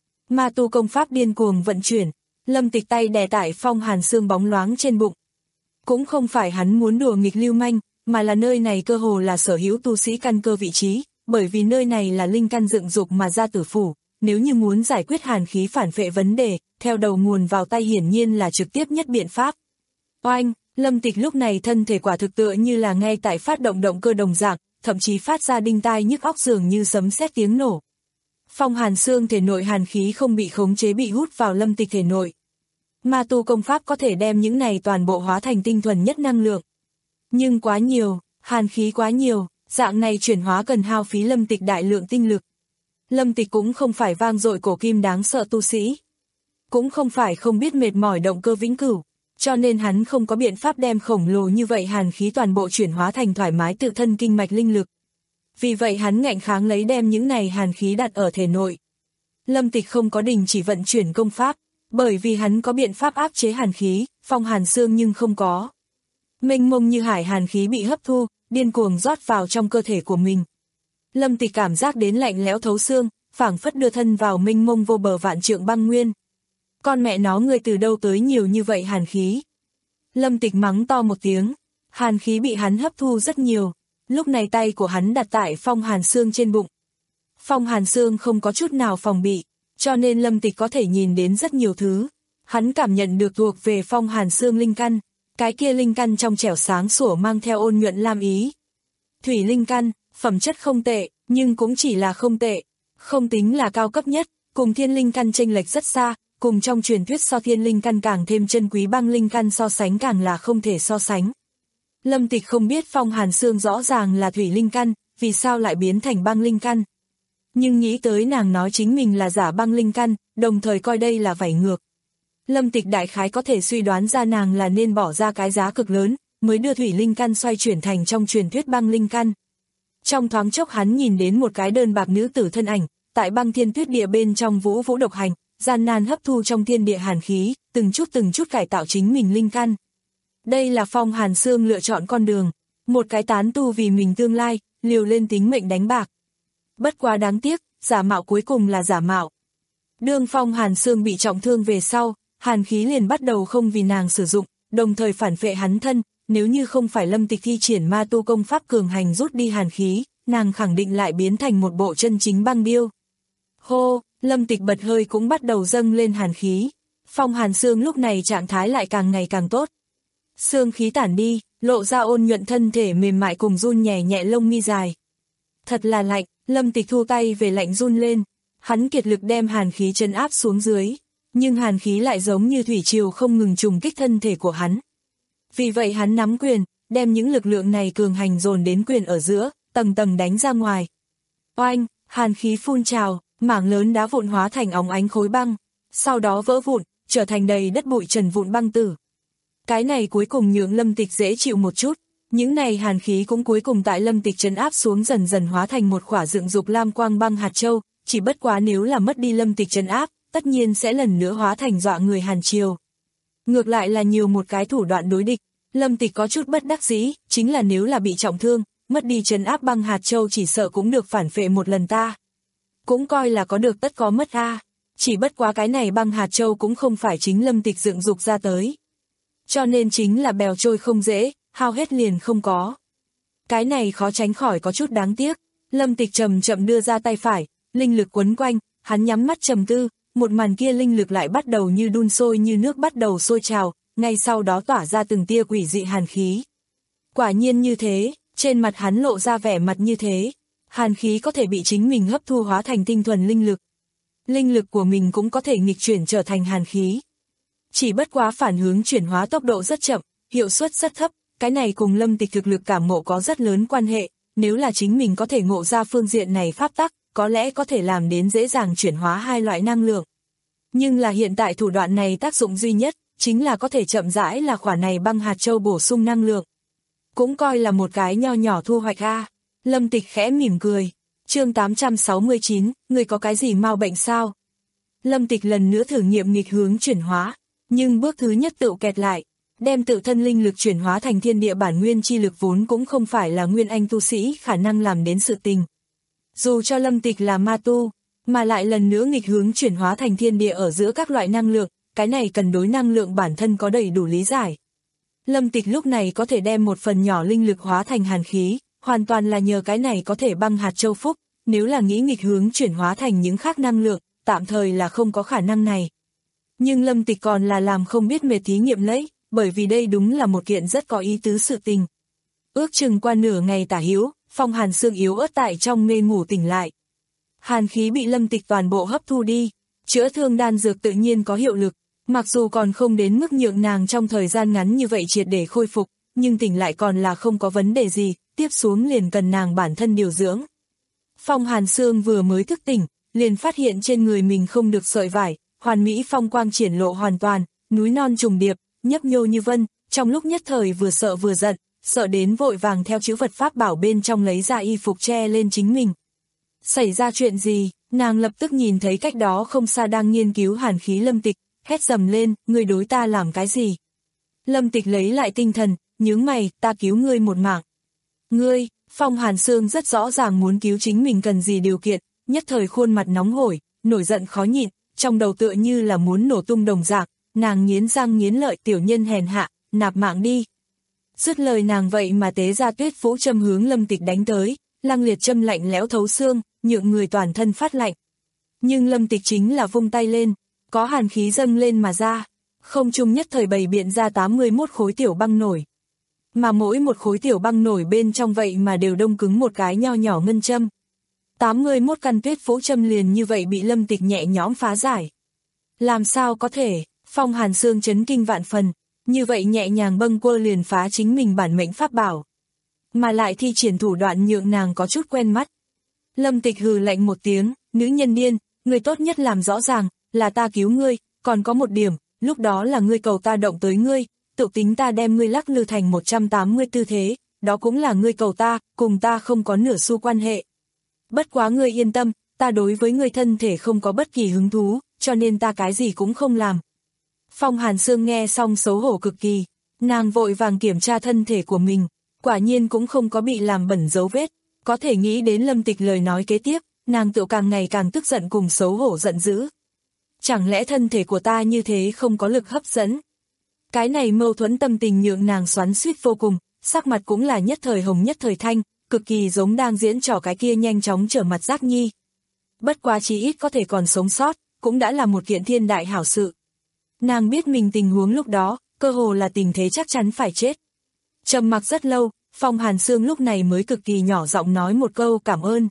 Ma tu công pháp điên cuồng vận chuyển, Lâm Tịch tay đè tại Phong Hàn Sương bóng loáng trên bụng. Cũng không phải hắn muốn đùa nghịch lưu manh, mà là nơi này cơ hồ là sở hữu tu sĩ căn cơ vị trí, bởi vì nơi này là linh căn dựng dục mà ra tử phủ, nếu như muốn giải quyết hàn khí phản phệ vấn đề, theo đầu nguồn vào tay hiển nhiên là trực tiếp nhất biện pháp. Oanh, Lâm Tịch lúc này thân thể quả thực tựa như là ngay tại phát động động cơ đồng dạng, thậm chí phát ra đinh tai nhức óc dường như sấm sét tiếng nổ. Phong Hàn Sương thể nội hàn khí không bị khống chế bị hút vào Lâm Tịch thể nội. Ma tu công pháp có thể đem những này toàn bộ hóa thành tinh thuần nhất năng lượng. Nhưng quá nhiều, hàn khí quá nhiều, dạng này chuyển hóa cần hao phí Lâm Tịch đại lượng tinh lực. Lâm Tịch cũng không phải vang dội cổ kim đáng sợ tu sĩ. Cũng không phải không biết mệt mỏi động cơ vĩnh cửu, cho nên hắn không có biện pháp đem khổng lồ như vậy hàn khí toàn bộ chuyển hóa thành thoải mái tự thân kinh mạch linh lực. Vì vậy hắn ngạnh kháng lấy đem những này hàn khí đặt ở thể nội. Lâm Tịch không có đình chỉ vận chuyển công pháp, bởi vì hắn có biện pháp áp chế hàn khí, Phong Hàn Sương nhưng không có. Mênh mông như hải hàn khí bị hấp thu, điên cuồng rót vào trong cơ thể của mình. Lâm Tịch cảm giác đến lạnh lẽo thấu xương, phảng phất đưa thân vào mênh mông vô bờ vạn trượng băng nguyên. Con mẹ nó ngươi từ đâu tới nhiều như vậy hàn khí? Lâm Tịch mắng to một tiếng, hàn khí bị hắn hấp thu rất nhiều, lúc này tay của hắn đặt tại Phong Hàn Sương trên bụng. Phong Hàn Sương không có chút nào phòng bị, cho nên Lâm Tịch có thể nhìn đến rất nhiều thứ. Hắn cảm nhận được thuộc về Phong Hàn Sương linh căn, cái kia linh căn trong trẻo sáng sủa mang theo ôn nhuận lam ý. Thủy linh căn, phẩm chất không tệ, nhưng cũng chỉ là không tệ, không tính là cao cấp nhất, cùng thiên linh căn chênh lệch rất xa, cùng trong truyền thuyết so thiên linh căn càng thêm chân quý băng linh căn so sánh càng là không thể so sánh. Lâm Tịch không biết Phong Hàn Sương rõ ràng là thủy linh căn, vì sao lại biến thành băng linh căn. Nhưng nghĩ tới nàng nói chính mình là giả băng linh căn, đồng thời coi đây là vảy ngược. Lâm Tịch đại khái có thể suy đoán ra nàng là nên bỏ ra cái giá cực lớn, mới đưa thủy linh căn xoay chuyển thành trong truyền thuyết băng linh căn. Trong thoáng chốc hắn nhìn đến một cái đơn bạc nữ tử thân ảnh, tại băng thiên tuyết địa bên trong vũ vũ độc hành, gian nan hấp thu trong thiên địa hàn khí, từng chút từng chút cải tạo chính mình linh căn. Đây là Phong Hàn Sương lựa chọn con đường, một cái tán tu vì mình tương lai, liều lên tính mệnh đánh bạc. Bất quá đáng tiếc, giả mạo cuối cùng là giả mạo. Đương Phong Hàn Sương bị trọng thương về sau, hàn khí liền bắt đầu không vì nàng sử dụng, đồng thời phản phệ hắn thân, nếu như không phải Lâm Tịch thi triển ma tu công pháp cường hành rút đi hàn khí, nàng khẳng định lại biến thành một bộ chân chính băng điêu. Hô, Lâm Tịch bật hơi cũng bắt đầu dâng lên hàn khí. Phong Hàn Sương lúc này trạng thái lại càng ngày càng tốt. Sương khí tản đi, lộ ra ôn nhuận thân thể mềm mại cùng run nhẹ nhẹ lông mi dài. Thật là lạnh, Lâm Tịch thu tay về lạnh run lên, hắn kiệt lực đem hàn khí trấn áp xuống dưới, nhưng hàn khí lại giống như thủy triều không ngừng trùng kích thân thể của hắn. Vì vậy hắn nắm quyền, đem những lực lượng này cường hành dồn đến quyền ở giữa, tầng tầng đánh ra ngoài. Oanh, hàn khí phun trào, mảng lớn đá vụn hóa thành óng ánh khối băng, sau đó vỡ vụn, trở thành đầy đất bụi trần vụn băng tử. Cái này cuối cùng nhượng Lâm Tịch dễ chịu một chút, những này hàn khí cũng cuối cùng tại Lâm Tịch trấn áp xuống dần dần hóa thành một khỏa dựng dục lam quang băng hạt châu, chỉ bất quá nếu là mất đi Lâm Tịch trấn áp, tất nhiên sẽ lần nữa hóa thành dọa người hàn triều. Ngược lại là nhiều một cái thủ đoạn đối địch, Lâm Tịch có chút bất đắc dĩ, chính là nếu là bị trọng thương, mất đi trấn áp băng hạt châu chỉ sợ cũng được phản phệ một lần ta. Cũng coi là có được tất có mất a. Chỉ bất quá cái này băng hạt châu cũng không phải chính Lâm Tịch dựng dục ra tới. Cho nên chính là bèo trôi không dễ, hao hết liền không có. Cái này khó tránh khỏi có chút đáng tiếc. Lâm Tịch chậm chậm đưa ra tay phải, linh lực quấn quanh, hắn nhắm mắt trầm tư, một màn kia linh lực lại bắt đầu như đun sôi như nước bắt đầu sôi trào, ngay sau đó tỏa ra từng tia quỷ dị hàn khí. Quả nhiên như thế, trên mặt hắn lộ ra vẻ mặt như thế, hàn khí có thể bị chính mình hấp thu hóa thành tinh thuần linh lực. Linh lực của mình cũng có thể nghịch chuyển trở thành hàn khí. Chỉ bất quá phản hướng chuyển hóa tốc độ rất chậm, hiệu suất rất thấp, cái này cùng Lâm Tịch thực lực cảm ngộ có rất lớn quan hệ, nếu là chính mình có thể ngộ ra phương diện này pháp tắc, có lẽ có thể làm đến dễ dàng chuyển hóa hai loại năng lượng. Nhưng là hiện tại thủ đoạn này tác dụng duy nhất, chính là có thể chậm rãi là khỏa này băng hạt châu bổ sung năng lượng. Cũng coi là một cái nho nhỏ thu hoạch a. Lâm Tịch khẽ mỉm cười. Chương tám trăm sáu mươi chín, người có cái gì mau bệnh sao? Lâm Tịch lần nữa thử nghiệm nghịch hướng chuyển hóa, nhưng bước thứ nhất tự kẹt lại, đem tự thân linh lực chuyển hóa thành thiên địa bản nguyên chi lực vốn cũng không phải là nguyên anh tu sĩ khả năng làm đến sự tình. Dù cho Lâm Tịch là ma tu, mà lại lần nữa nghịch hướng chuyển hóa thành thiên địa ở giữa các loại năng lượng, cái này cần đối năng lượng bản thân có đầy đủ lý giải. Lâm Tịch lúc này có thể đem một phần nhỏ linh lực hóa thành hàn khí, hoàn toàn là nhờ cái này có thể băng hạt châu phúc, nếu là nghĩ nghịch hướng chuyển hóa thành những khác năng lượng, tạm thời là không có khả năng này. Nhưng Lâm Tịch còn là làm không biết mệt thí nghiệm lấy, bởi vì đây đúng là một kiện rất có ý tứ sự tình. Ước chừng qua nửa ngày tả hữu, Phong Hàn Sương yếu ớt tại trong mê ngủ tỉnh lại. Hàn khí bị Lâm Tịch toàn bộ hấp thu đi, chữa thương đan dược tự nhiên có hiệu lực, mặc dù còn không đến mức nhượng nàng trong thời gian ngắn như vậy triệt để khôi phục, nhưng tỉnh lại còn là không có vấn đề gì, tiếp xuống liền cần nàng bản thân điều dưỡng. Phong Hàn Sương vừa mới thức tỉnh, liền phát hiện trên người mình không được sợi vải, hoàn mỹ phong quang triển lộ hoàn toàn, núi non trùng điệp, nhấp nhô như vân, trong lúc nhất thời vừa sợ vừa giận, sợ đến vội vàng theo chữ vật pháp bảo bên trong lấy ra y phục che lên chính mình. Xảy ra chuyện gì, nàng lập tức nhìn thấy cách đó không xa đang nghiên cứu hàn khí Lâm Tịch, hét dầm lên, ngươi đối ta làm cái gì? Lâm Tịch lấy lại tinh thần, nhướng mày, ta cứu ngươi một mạng. Ngươi, Phong Hàn Sương rất rõ ràng muốn cứu chính mình cần gì điều kiện, nhất thời khuôn mặt nóng hổi, nổi giận khó nhịn, trong đầu tựa như là muốn nổ tung đồng dạng, nàng nghiến răng nghiến lợi tiểu nhân hèn hạ, nạp mạng đi. Dứt lời nàng vậy mà tế ra tuyết phũ châm hướng Lâm Tịch đánh tới, lăng liệt châm lạnh lẽo thấu xương, nhượng người toàn thân phát lạnh. Nhưng Lâm Tịch chính là vung tay lên, có hàn khí dâng lên mà ra, không trung nhất thời bày biện ra tám mươi mốt khối tiểu băng nổi. Mà mỗi một khối tiểu băng nổi bên trong vậy mà đều đông cứng một cái nho nhỏ ngân châm. tám mươi mốt căn tuyết phũ châm liền như vậy bị Lâm Tịch nhẹ nhõm phá giải. Làm sao có thể, Phong Hàn Sương chấn kinh vạn phần, như vậy nhẹ nhàng bâng quơ liền phá chính mình bản mệnh pháp bảo. Mà lại thi triển thủ đoạn nhượng nàng có chút quen mắt. Lâm Tịch hừ lạnh một tiếng, nữ nhân điên, người tốt nhất làm rõ ràng, là ta cứu ngươi, còn có một điểm, lúc đó là ngươi cầu ta động tới ngươi, tự tính ta đem ngươi lắc lư thành một trăm tám mươi tư thế, đó cũng là ngươi cầu ta, cùng ta không có nửa xu quan hệ. Bất quá ngươi yên tâm, ta đối với ngươi thân thể không có bất kỳ hứng thú, cho nên ta cái gì cũng không làm. Phong Hàn Sương nghe xong xấu hổ cực kỳ, nàng vội vàng kiểm tra thân thể của mình, quả nhiên cũng không có bị làm bẩn dấu vết, có thể nghĩ đến Lâm Tịch lời nói kế tiếp, nàng tự càng ngày càng tức giận cùng xấu hổ giận dữ. Chẳng lẽ thân thể của ta như thế không có lực hấp dẫn? Cái này mâu thuẫn tâm tình nhượng nàng xoắn xuýt vô cùng, sắc mặt cũng là nhất thời hồng nhất thời thanh, cực kỳ giống đang diễn trò cái kia nhanh chóng trở mặt Giác Nhi. Bất quá chí ít có thể còn sống sót, cũng đã là một kiện thiên đại hảo sự. Nàng biết mình tình huống lúc đó, cơ hồ là tình thế chắc chắn phải chết. Trầm mặc rất lâu, Phong Hàn Sương lúc này mới cực kỳ nhỏ giọng nói một câu cảm ơn.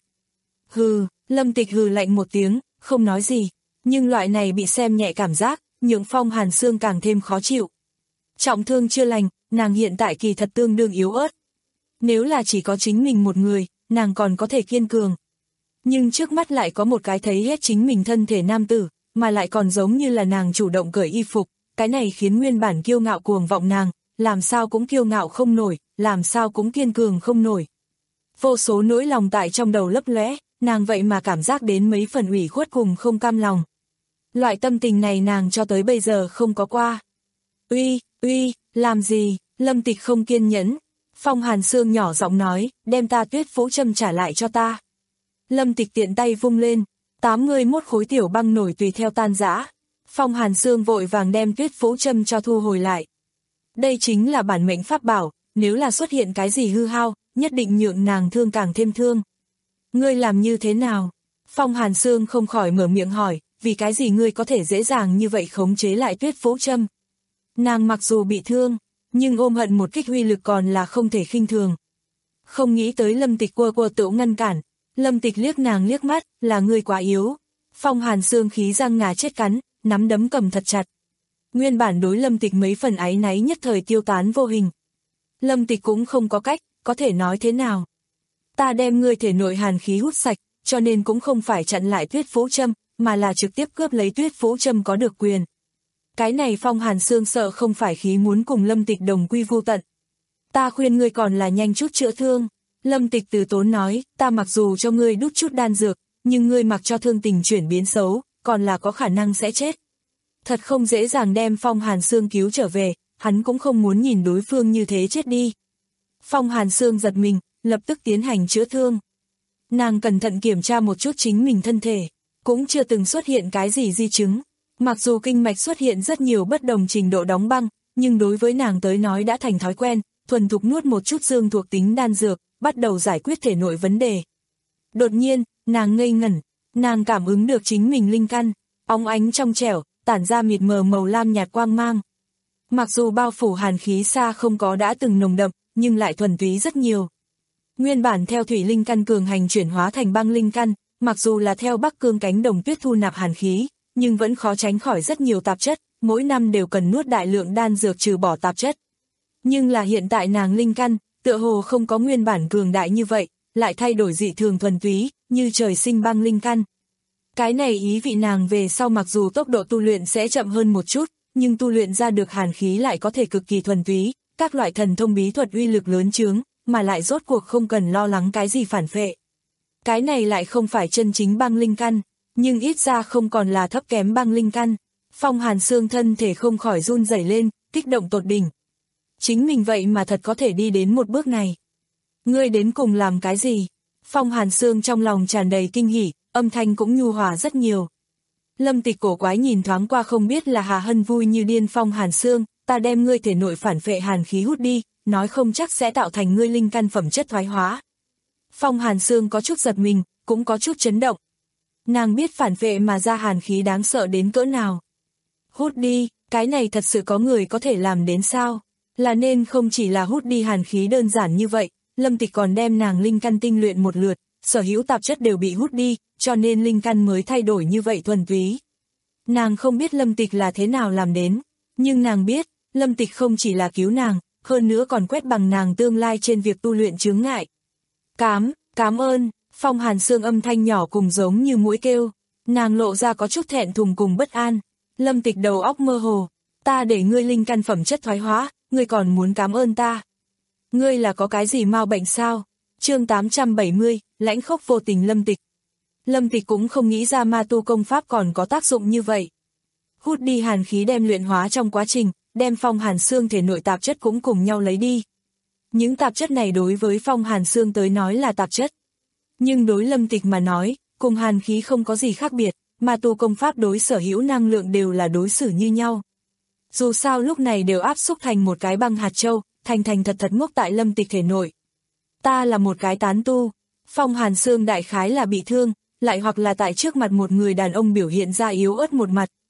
Hừ, Lâm Tịch hừ lạnh một tiếng, không nói gì, nhưng loại này bị xem nhẹ cảm giác, nhượng Phong Hàn Sương càng thêm khó chịu. Trọng thương chưa lành, nàng hiện tại kỳ thật tương đương yếu ớt. Nếu là chỉ có chính mình một người, nàng còn có thể kiên cường. Nhưng trước mắt lại có một cái thấy hết chính mình thân thể nam tử, mà lại còn giống như là nàng chủ động cởi y phục, cái này khiến nguyên bản kiêu ngạo cuồng vọng nàng, làm sao cũng kiêu ngạo không nổi, làm sao cũng kiên cường không nổi. Vô số nỗi lòng tại trong đầu lấp lóe, nàng vậy mà cảm giác đến mấy phần ủy khuất cùng không cam lòng. Loại tâm tình này nàng cho tới bây giờ không có qua. Uy, uy, làm gì, Lâm Tịch không kiên nhẫn. Phong Hàn Sương nhỏ giọng nói, đem ta tuyết phú châm trả lại cho ta. Lâm Tịch tiện tay vung lên, tám mươi mốt khối tiểu băng nổi tùy theo tan rã. Phong Hàn Sương vội vàng đem tuyết phú châm cho thu hồi lại. Đây chính là bản mệnh pháp bảo, nếu là xuất hiện cái gì hư hao, nhất định nhượng nàng thương càng thêm thương. Ngươi làm như thế nào? Phong Hàn Sương không khỏi mở miệng hỏi, vì cái gì ngươi có thể dễ dàng như vậy khống chế lại tuyết phú châm? Nàng mặc dù bị thương, nhưng ôm hận một kích huy lực còn là không thể khinh thường. Không nghĩ tới Lâm Tịch quơ quơ tự ngăn cản, Lâm Tịch liếc nàng liếc mắt, là ngươi quá yếu. Phong Hàn Sương khí răng ngà chết cắn, nắm đấm cầm thật chặt. Nguyên bản đối Lâm Tịch mấy phần áy náy nhất thời tiêu tán vô hình. Lâm Tịch cũng không có cách, có thể nói thế nào. Ta đem ngươi thể nội hàn khí hút sạch, cho nên cũng không phải chặn lại tuyết phú châm, mà là trực tiếp cướp lấy tuyết phú châm có được quyền. Cái này Phong Hàn Sương sợ không phải khí muốn cùng Lâm Tịch đồng quy vu tận. Ta khuyên ngươi còn là nhanh chút chữa thương. Lâm Tịch từ tốn nói, ta mặc dù cho ngươi đút chút đan dược, nhưng ngươi mặc cho thương tình chuyển biến xấu, còn là có khả năng sẽ chết. Thật không dễ dàng đem Phong Hàn Sương cứu trở về, hắn cũng không muốn nhìn đối phương như thế chết đi. Phong Hàn Sương giật mình, lập tức tiến hành chữa thương. Nàng cẩn thận kiểm tra một chút chính mình thân thể, cũng chưa từng xuất hiện cái gì di chứng. Mặc dù kinh mạch xuất hiện rất nhiều bất đồng trình độ đóng băng, nhưng đối với nàng tới nói đã thành thói quen, thuần thục nuốt một chút dương thuộc tính đan dược, bắt đầu giải quyết thể nội vấn đề. Đột nhiên, nàng ngây ngẩn, nàng cảm ứng được chính mình linh căn, óng ánh trong trẻo, tản ra mịt mờ màu lam nhạt quang mang. Mặc dù bao phủ hàn khí xa không có đã từng nồng đậm, nhưng lại thuần túy rất nhiều. Nguyên bản theo thủy linh căn cường hành chuyển hóa thành băng linh căn, mặc dù là theo Bắc Cương cánh đồng tuyết thu nạp hàn khí, nhưng vẫn khó tránh khỏi rất nhiều tạp chất, mỗi năm đều cần nuốt đại lượng đan dược trừ bỏ tạp chất. Nhưng là hiện tại nàng linh căn, tựa hồ không có nguyên bản cường đại như vậy, lại thay đổi dị thường thuần túy, như trời sinh băng linh căn. Cái này ý vị nàng về sau mặc dù tốc độ tu luyện sẽ chậm hơn một chút, nhưng tu luyện ra được hàn khí lại có thể cực kỳ thuần túy, các loại thần thông bí thuật uy lực lớn chướng, mà lại rốt cuộc không cần lo lắng cái gì phản phệ. Cái này lại không phải chân chính băng linh căn, nhưng ít ra không còn là thấp kém băng linh căn. Phong Hàn Sương thân thể không khỏi run rẩy lên, kích động tột đỉnh. Chính mình vậy mà thật có thể đi đến một bước này. Ngươi đến cùng làm cái gì? Phong Hàn Sương trong lòng tràn đầy kinh hỉ, âm thanh cũng nhu hòa rất nhiều. Lâm Tịch cổ quái nhìn thoáng qua không biết là Hà Hân vui như điên. Phong Hàn Sương, ta đem ngươi thể nội phản phệ hàn khí hút đi, nói không chắc sẽ tạo thành ngươi linh căn phẩm chất thoái hóa. Phong Hàn Sương có chút giật mình, cũng có chút chấn động. Nàng biết phản phệ mà ra hàn khí đáng sợ đến cỡ nào. Hút đi, cái này thật sự có người có thể làm đến sao? Là nên không chỉ là hút đi hàn khí đơn giản như vậy, Lâm Tịch còn đem nàng linh căn tinh luyện một lượt, sở hữu tạp chất đều bị hút đi, cho nên linh căn mới thay đổi như vậy thuần túy. Nàng không biết Lâm Tịch là thế nào làm đến, nhưng nàng biết, Lâm Tịch không chỉ là cứu nàng, hơn nữa còn quét bằng nàng tương lai trên việc tu luyện chướng ngại. Cám, cám ơn, Phong Hàn Sương âm thanh nhỏ cùng giống như mũi kêu, nàng lộ ra có chút thẹn thùng cùng bất an. Lâm Tịch đầu óc mơ hồ, ta để ngươi linh căn phẩm chất thoái hóa, ngươi còn muốn cảm ơn ta. Ngươi là có cái gì mau bệnh sao? Chương tám trăm bảy mươi, lãnh khốc vô tình Lâm Tịch. Lâm Tịch cũng không nghĩ ra ma tu công pháp còn có tác dụng như vậy. Hút đi hàn khí đem luyện hóa trong quá trình, đem Phong Hàn Sương thể nội tạp chất cũng cùng nhau lấy đi. Những tạp chất này đối với Phong Hàn Sương tới nói là tạp chất. Nhưng đối Lâm Tịch mà nói, cùng hàn khí không có gì khác biệt, ma tu công pháp đối sở hữu năng lượng đều là đối xử như nhau. Dù sao lúc này đều áp xúc thành một cái băng hạt châu, thành thành thật thật ngốc tại Lâm Tịch thể nội. Ta là một cái tán tu, Phong Hàn Sương đại khái là bị thương, lại hoặc là tại trước mặt một người đàn ông biểu hiện ra yếu ớt một mặt,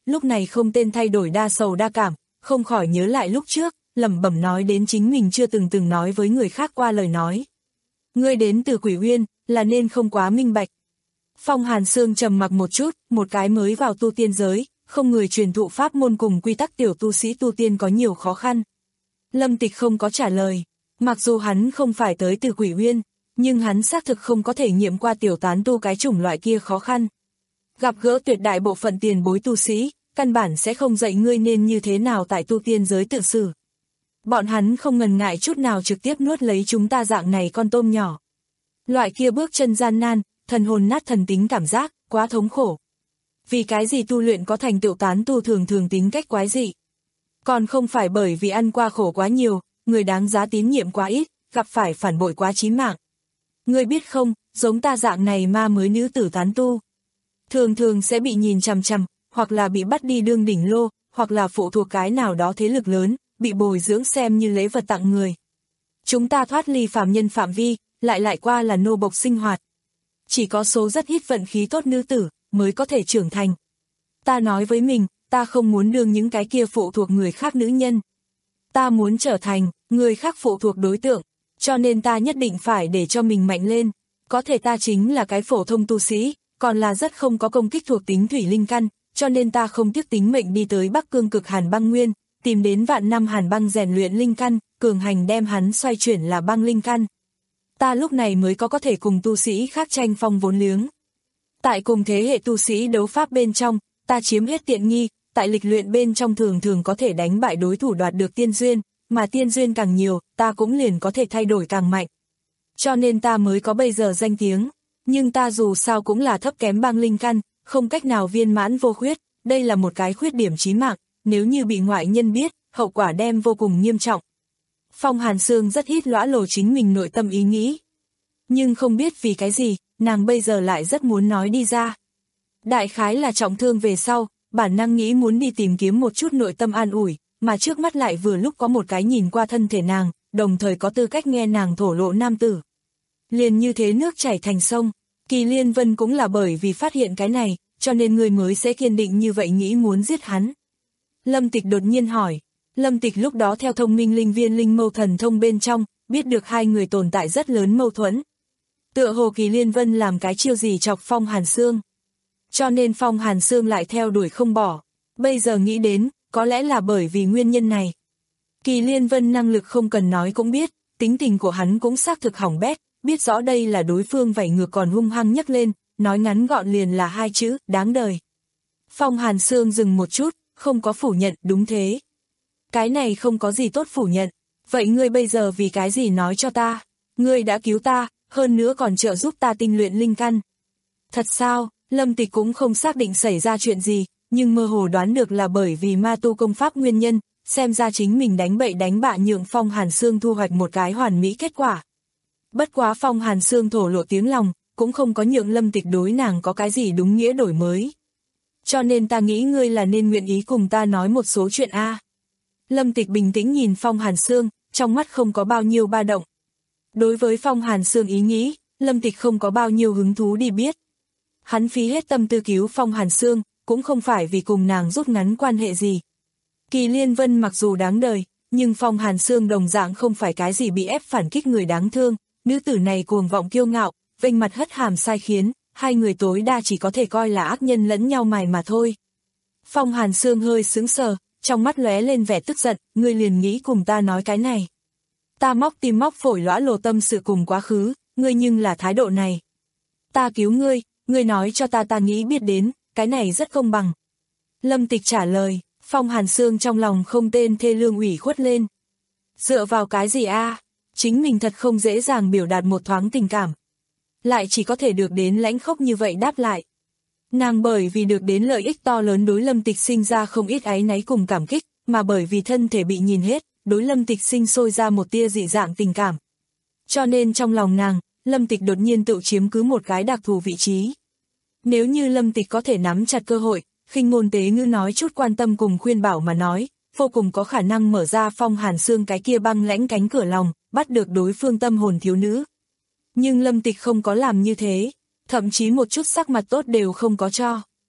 lúc này không tên thay đổi đa sầu đa cảm, không khỏi nhớ lại lúc trước, lẩm bẩm nói đến chính mình chưa từng từng nói với người khác qua lời nói. Ngươi đến từ Quỷ Uyên, là nên không quá minh bạch. Phong Hàn Sương trầm mặc một chút, một cái mới vào tu tiên giới, không người truyền thụ pháp môn cùng quy tắc tiểu tu sĩ tu tiên có nhiều khó khăn. Lâm Tịch không có trả lời, mặc dù hắn không phải tới từ Quỷ Uyên, nhưng hắn xác thực không có thể nghiệm qua tiểu tán tu cái chủng loại kia khó khăn. Gặp gỡ tuyệt đại bộ phận tiền bối tu sĩ, căn bản sẽ không dạy ngươi nên như thế nào tại tu tiên giới tự xử. Bọn hắn không ngần ngại chút nào trực tiếp nuốt lấy chúng ta dạng này con tôm nhỏ. Loại kia bước chân gian nan, thần hồn nát thần tính cảm giác, quá thống khổ. Vì cái gì tu luyện có thành tựu tán tu thường thường tính cách quái dị. Còn không phải bởi vì ăn qua khổ quá nhiều, người đáng giá tín nhiệm quá ít, gặp phải phản bội quá chí mạng. Ngươi biết không, giống ta dạng này ma mới nữ tử tán tu. Thường thường sẽ bị nhìn chằm chằm, hoặc là bị bắt đi đương đỉnh lô, hoặc là phụ thuộc cái nào đó thế lực lớn, bị bồi dưỡng xem như lễ vật tặng người. Chúng ta thoát ly phàm nhân phạm vi, lại lại qua là nô bộc sinh hoạt. Chỉ có số rất ít vận khí tốt nữ tử, mới có thể trưởng thành. Ta nói với mình, ta không muốn đương những cái kia phụ thuộc người khác nữ nhân. Ta muốn trở thành người khác phụ thuộc đối tượng, cho nên ta nhất định phải để cho mình mạnh lên. Có thể ta chính là cái phổ thông tu sĩ, còn là rất không có công kích thuộc tính thủy linh căn, cho nên ta không tiếc tính mệnh đi tới Bắc Cương cực Hàn băng nguyên, tìm đến vạn năm hàn băng rèn luyện linh căn, cường hành đem hắn xoay chuyển là băng linh căn. Ta lúc này mới có có thể cùng tu sĩ khác tranh phong vốn liếng. Tại cùng thế hệ tu sĩ đấu pháp bên trong, ta chiếm hết tiện nghi, tại lịch luyện bên trong thường thường có thể đánh bại đối thủ đoạt được tiên duyên, mà tiên duyên càng nhiều, ta cũng liền có thể thay đổi càng mạnh. Cho nên ta mới có bây giờ danh tiếng, nhưng ta dù sao cũng là thấp kém băng linh căn, không cách nào viên mãn vô khuyết, đây là một cái khuyết điểm chí mạng, nếu như bị ngoại nhân biết, hậu quả đem vô cùng nghiêm trọng. Phong Hàn Sương rất ít lõa lồ chính mình nội tâm ý nghĩ. Nhưng không biết vì cái gì, nàng bây giờ lại rất muốn nói đi ra. Đại khái là trọng thương về sau, bản năng nghĩ muốn đi tìm kiếm một chút nội tâm an ủi, mà trước mắt lại vừa lúc có một cái nhìn qua thân thể nàng, đồng thời có tư cách nghe nàng thổ lộ nam tử. Liền như thế nước chảy thành sông, Kỳ Liên Vân cũng là bởi vì phát hiện cái này, cho nên người mới sẽ kiên định như vậy nghĩ muốn giết hắn. Lâm Tịch đột nhiên hỏi. Lâm Tịch lúc đó theo thông minh linh viên linh mâu thần thông bên trong, biết được hai người tồn tại rất lớn mâu thuẫn. Tựa hồ Kỳ Liên Vân làm cái chiêu gì chọc Phong Hàn Sương. Cho nên Phong Hàn Sương lại theo đuổi không bỏ. Bây giờ nghĩ đến, có lẽ là bởi vì nguyên nhân này. Kỳ Liên Vân năng lực không cần nói cũng biết, tính tình của hắn cũng xác thực hỏng bét, biết rõ đây là đối phương vảy ngược còn hung hăng nhấc lên, nói ngắn gọn liền là hai chữ, đáng đời. Phong Hàn Sương dừng một chút, không có phủ nhận, đúng thế. Cái này không có gì tốt phủ nhận, vậy ngươi bây giờ vì cái gì nói cho ta, ngươi đã cứu ta, hơn nữa còn trợ giúp ta tinh luyện linh căn. Thật sao, Lâm Tịch cũng không xác định xảy ra chuyện gì, nhưng mơ hồ đoán được là bởi vì ma tu công pháp nguyên nhân, xem ra chính mình đánh bậy đánh bạ nhượng Phong Hàn Sương thu hoạch một cái hoàn mỹ kết quả. Bất quá Phong Hàn Sương thổ lộ tiếng lòng, cũng không có nhượng Lâm Tịch đối nàng có cái gì đúng nghĩa đổi mới. Cho nên ta nghĩ ngươi là nên nguyện ý cùng ta nói một số chuyện a. Lâm Tịch bình tĩnh nhìn Phong Hàn Sương, trong mắt không có bao nhiêu ba động. Đối với Phong Hàn Sương ý nghĩ, Lâm Tịch không có bao nhiêu hứng thú đi biết. Hắn phí hết tâm tư cứu Phong Hàn Sương, cũng không phải vì cùng nàng rút ngắn quan hệ gì. Kỳ Liên Vân mặc dù đáng đời, nhưng Phong Hàn Sương đồng dạng không phải cái gì bị ép phản kích người đáng thương, nữ tử này cuồng vọng kiêu ngạo, vênh mặt hất hàm sai khiến, hai người tối đa chỉ có thể coi là ác nhân lẫn nhau mài mà thôi. Phong Hàn Sương hơi sững sờ, trong mắt lóe lên vẻ tức giận, ngươi liền nghĩ cùng ta nói cái này. Ta móc tim móc phổi lõa lồ tâm sự cùng quá khứ, ngươi nhưng là thái độ này. Ta cứu ngươi, ngươi nói cho ta ta nghĩ biết đến, cái này rất công bằng. Lâm Tịch trả lời, Phong Hàn Sương trong lòng không tên thê lương ủy khuất lên. Dựa vào cái gì a? Chính mình thật không dễ dàng biểu đạt một thoáng tình cảm. Lại chỉ có thể được đến lãnh khốc như vậy đáp lại. Nàng bởi vì được đến lợi ích to lớn đối Lâm Tịch sinh ra không ít áy náy cùng cảm kích, mà bởi vì thân thể bị nhìn hết, đối Lâm Tịch sinh sôi ra một tia dị dạng tình cảm. Cho nên trong lòng nàng, Lâm Tịch đột nhiên tự chiếm cứ một cái đặc thù vị trí. Nếu như Lâm Tịch có thể nắm chặt cơ hội, khinh ngôn tế ngữ nói chút quan tâm cùng khuyên bảo mà nói, vô cùng có khả năng mở ra Phong Hàn Sương cái kia băng lãnh cánh cửa lòng, bắt được đối phương tâm hồn thiếu nữ. Nhưng Lâm Tịch không có làm như thế, thậm chí một chút sắc mặt tốt đều không có cho.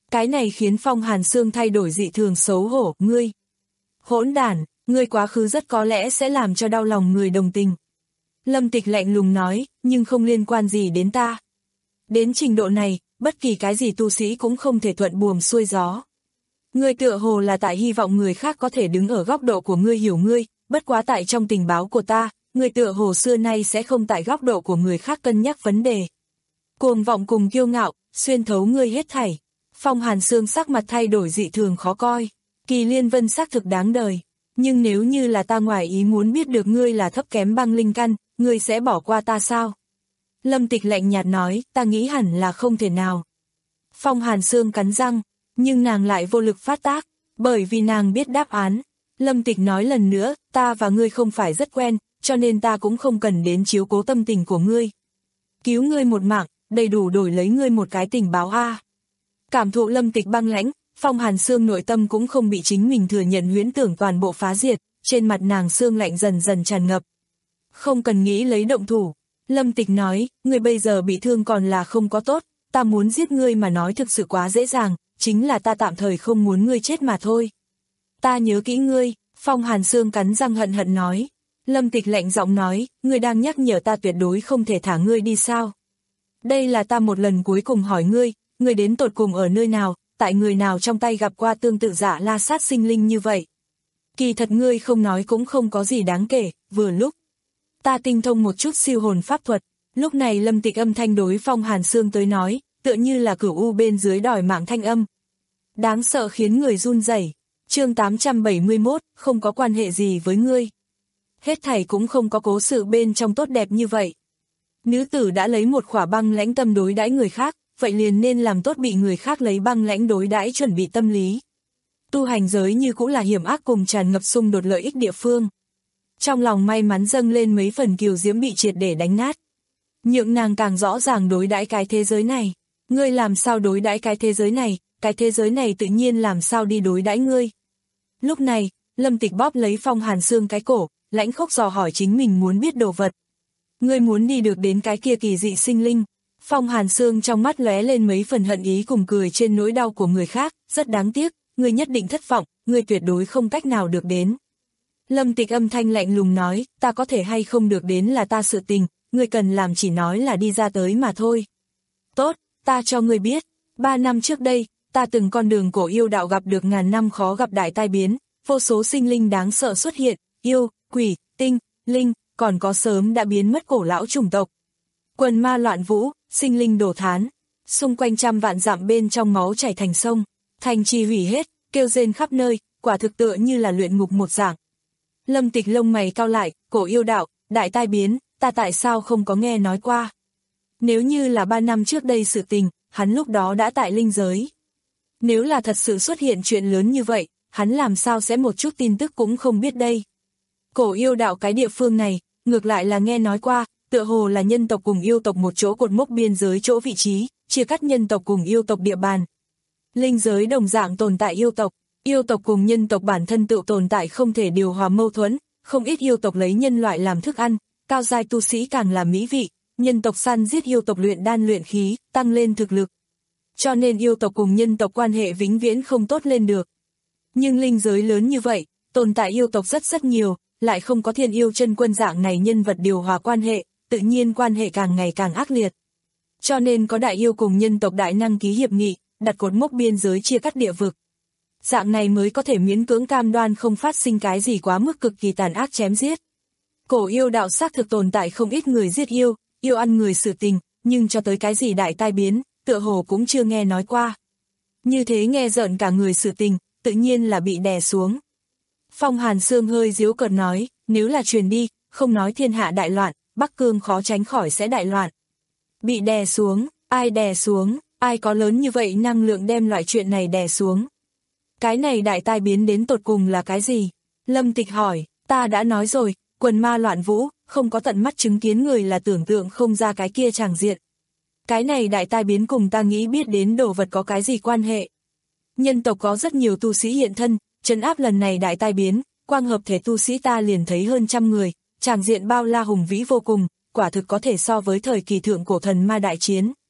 Cái này khiến Phong Hàn Sương thay đổi dị thường xấu hổ, ngươi. Hỗn đản, ngươi quá khứ rất có lẽ sẽ làm cho đau lòng người đồng tình. Lâm Tịch lạnh lùng nói, nhưng không liên quan gì đến ta. Đến trình độ này, bất kỳ cái gì tu sĩ cũng không thể thuận buồm xuôi gió. Ngươi tựa hồ là tại hy vọng người khác có thể đứng ở góc độ của ngươi hiểu ngươi, bất quá tại trong tình báo của ta, ngươi tựa hồ xưa nay sẽ không tại góc độ của người khác cân nhắc vấn đề. Cuồng vọng cùng kiêu ngạo, xuyên thấu ngươi hết thảy. Phong Hàn Sương sắc mặt thay đổi dị thường khó coi. Kỳ Liên Vân xác thực đáng đời. Nhưng nếu như là ta ngoài ý muốn biết được ngươi là thấp kém băng linh căn, ngươi sẽ bỏ qua ta sao? Lâm Tịch lạnh nhạt nói, ta nghĩ hẳn là không thể nào. Phong Hàn Sương cắn răng, nhưng nàng lại vô lực phát tác, bởi vì nàng biết đáp án. Lâm Tịch nói lần nữa, ta và ngươi không phải rất quen, cho nên ta cũng không cần đến chiếu cố tâm tình của ngươi. Cứu ngươi một mạng, đầy đủ đổi lấy ngươi một cái tình báo a. Cảm thụ Lâm Tịch băng lãnh, Phong Hàn Sương nội tâm cũng không bị chính mình thừa nhận huyễn tưởng toàn bộ phá diệt, trên mặt nàng sương lạnh dần dần tràn ngập. Không cần nghĩ lấy động thủ. Lâm Tịch nói, ngươi bây giờ bị thương còn là không có tốt, ta muốn giết ngươi mà nói thực sự quá dễ dàng, chính là ta tạm thời không muốn ngươi chết mà thôi. Ta nhớ kỹ ngươi, Phong Hàn Sương cắn răng hận hận nói. Lâm Tịch lạnh giọng nói, ngươi đang nhắc nhở ta tuyệt đối không thể thả ngươi đi sao. Đây là ta một lần cuối cùng hỏi ngươi, ngươi đến tột cùng ở nơi nào, tại người nào trong tay gặp qua tương tự giả la sát sinh linh như vậy. Kỳ thật ngươi không nói cũng không có gì đáng kể, vừa lúc. Ta tinh thông một chút siêu hồn pháp thuật, lúc này Lâm Tịch âm thanh đối Phong Hàn Sương tới nói, tựa như là cửu u bên dưới đòi mạng thanh âm. Đáng sợ khiến người run rẩy. Chương tám trăm bảy mươi mốt, không có quan hệ gì với ngươi. Hết thảy cũng không có cố sự bên trong tốt đẹp như vậy. Nữ tử đã lấy một khỏa băng lãnh tâm đối đãi người khác, vậy liền nên làm tốt bị người khác lấy băng lãnh đối đãi chuẩn bị tâm lý. Tu hành giới như cũng là hiểm ác cùng tràn ngập xung đột lợi ích địa phương. Trong lòng may mắn dâng lên mấy phần kiều diễm bị triệt để đánh nát. Nhượng nàng càng rõ ràng đối đãi cái thế giới này. Ngươi làm sao đối đãi cái thế giới này, cái thế giới này tự nhiên làm sao đi đối đãi ngươi. Lúc này, Lâm Tịch bóp lấy Phong Hàn Sương cái cổ, lãnh khốc dò hỏi chính mình muốn biết đồ vật. Ngươi muốn đi được đến cái kia kỳ dị sinh linh. Phong Hàn Sương trong mắt lóe lên mấy phần hận ý cùng cười trên nỗi đau của người khác, rất đáng tiếc, ngươi nhất định thất vọng, ngươi tuyệt đối không cách nào được đến. Lâm Tịch âm thanh lạnh lùng nói, ta có thể hay không được đến là ta sự tình, ngươi cần làm chỉ nói là đi ra tới mà thôi. Tốt, ta cho ngươi biết, ba năm trước đây, ta từng con đường cổ yêu đạo gặp được ngàn năm khó gặp đại tai biến, vô số sinh linh đáng sợ xuất hiện, yêu, quỷ, tinh, linh, còn có sớm đã biến mất cổ lão chủng tộc. Quần ma loạn vũ, sinh linh đổ thán, xung quanh trăm vạn dặm bên trong máu chảy thành sông, thành trì hủy hết, kêu rên khắp nơi, quả thực tựa như là luyện ngục một dạng. Lâm Tịch lông mày cau lại, cổ yêu đạo, đại tai biến, ta tại sao không có nghe nói qua. Nếu như là ba năm trước đây sự tình, hắn lúc đó đã tại linh giới. Nếu là thật sự xuất hiện chuyện lớn như vậy, hắn làm sao sẽ một chút tin tức cũng không biết đây. Cổ yêu đạo cái địa phương này, ngược lại là nghe nói qua, tựa hồ là nhân tộc cùng yêu tộc một chỗ cột mốc biên giới chỗ vị trí, chia cắt nhân tộc cùng yêu tộc địa bàn. Linh giới đồng dạng tồn tại yêu tộc, yêu tộc cùng nhân tộc bản thân tự tồn tại không thể điều hòa mâu thuẫn, không ít yêu tộc lấy nhân loại làm thức ăn, cao giai tu sĩ càng là mỹ vị, nhân tộc săn giết yêu tộc luyện đan luyện khí, tăng lên thực lực. Cho nên yêu tộc cùng nhân tộc quan hệ vĩnh viễn không tốt lên được. Nhưng linh giới lớn như vậy, tồn tại yêu tộc rất rất nhiều, lại không có thiên yêu chân quân dạng này nhân vật điều hòa quan hệ, tự nhiên quan hệ càng ngày càng ác liệt. Cho nên có đại yêu cùng nhân tộc đại năng ký hiệp nghị, đặt cột mốc biên giới chia cắt địa vực. Dạng này mới có thể miễn cưỡng cam đoan không phát sinh cái gì quá mức cực kỳ tàn ác chém giết. Cổ yêu đạo xác thực tồn tại không ít người giết yêu, yêu ăn người sự tình, nhưng cho tới cái gì đại tai biến, tựa hồ cũng chưa nghe nói qua. Như thế nghe rợn cả người sự tình, tự nhiên là bị đè xuống. Phong Hàn Sương hơi giễu cợt nói, nếu là truyền đi, không nói thiên hạ đại loạn, Bắc Cương khó tránh khỏi sẽ đại loạn. Bị đè xuống, ai đè xuống, ai có lớn như vậy năng lượng đem loại chuyện này đè xuống. Cái này đại tai biến đến tột cùng là cái gì? Lâm Tịch hỏi, ta đã nói rồi, quần ma loạn vũ, không có tận mắt chứng kiến người là tưởng tượng không ra cái kia tràng diện. Cái này đại tai biến cùng ta nghĩ biết đến đồ vật có cái gì quan hệ? Nhân tộc có rất nhiều tu sĩ hiện thân, trấn áp lần này đại tai biến, quang hợp thể tu sĩ ta liền thấy hơn trăm người, tràng diện bao la hùng vĩ vô cùng, quả thực có thể so với thời kỳ thượng cổ thần ma đại chiến.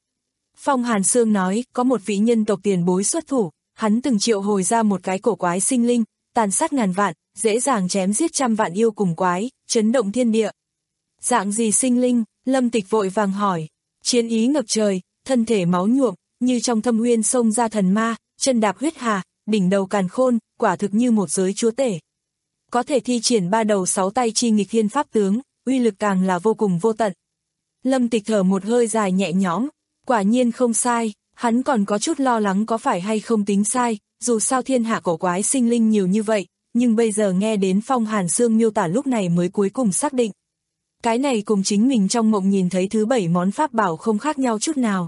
Phong Hàn Sương nói, có một vị nhân tộc tiền bối xuất thủ, hắn từng triệu hồi ra một cái cổ quái sinh linh, tàn sát ngàn vạn, dễ dàng chém giết trăm vạn yêu cùng quái, chấn động thiên địa. Dạng gì sinh linh? Lâm Tịch vội vàng hỏi. Chiến ý ngập trời, thân thể máu nhuộm, như trong thâm uyên xông ra thần ma, chân đạp huyết hà, đỉnh đầu càn khôn, quả thực như một giới chúa tể. Có thể thi triển ba đầu sáu tay chi nghịch thiên pháp tướng, uy lực càng là vô cùng vô tận. Lâm Tịch thở một hơi dài nhẹ nhõm, quả nhiên không sai, hắn còn có chút lo lắng có phải hay không tính sai, dù sao thiên hạ cổ quái sinh linh nhiều như vậy, nhưng bây giờ nghe đến Phong Hàn Sương miêu tả lúc này mới cuối cùng xác định. Cái này cùng chính mình trong mộng nhìn thấy thứ bảy món pháp bảo không khác nhau chút nào.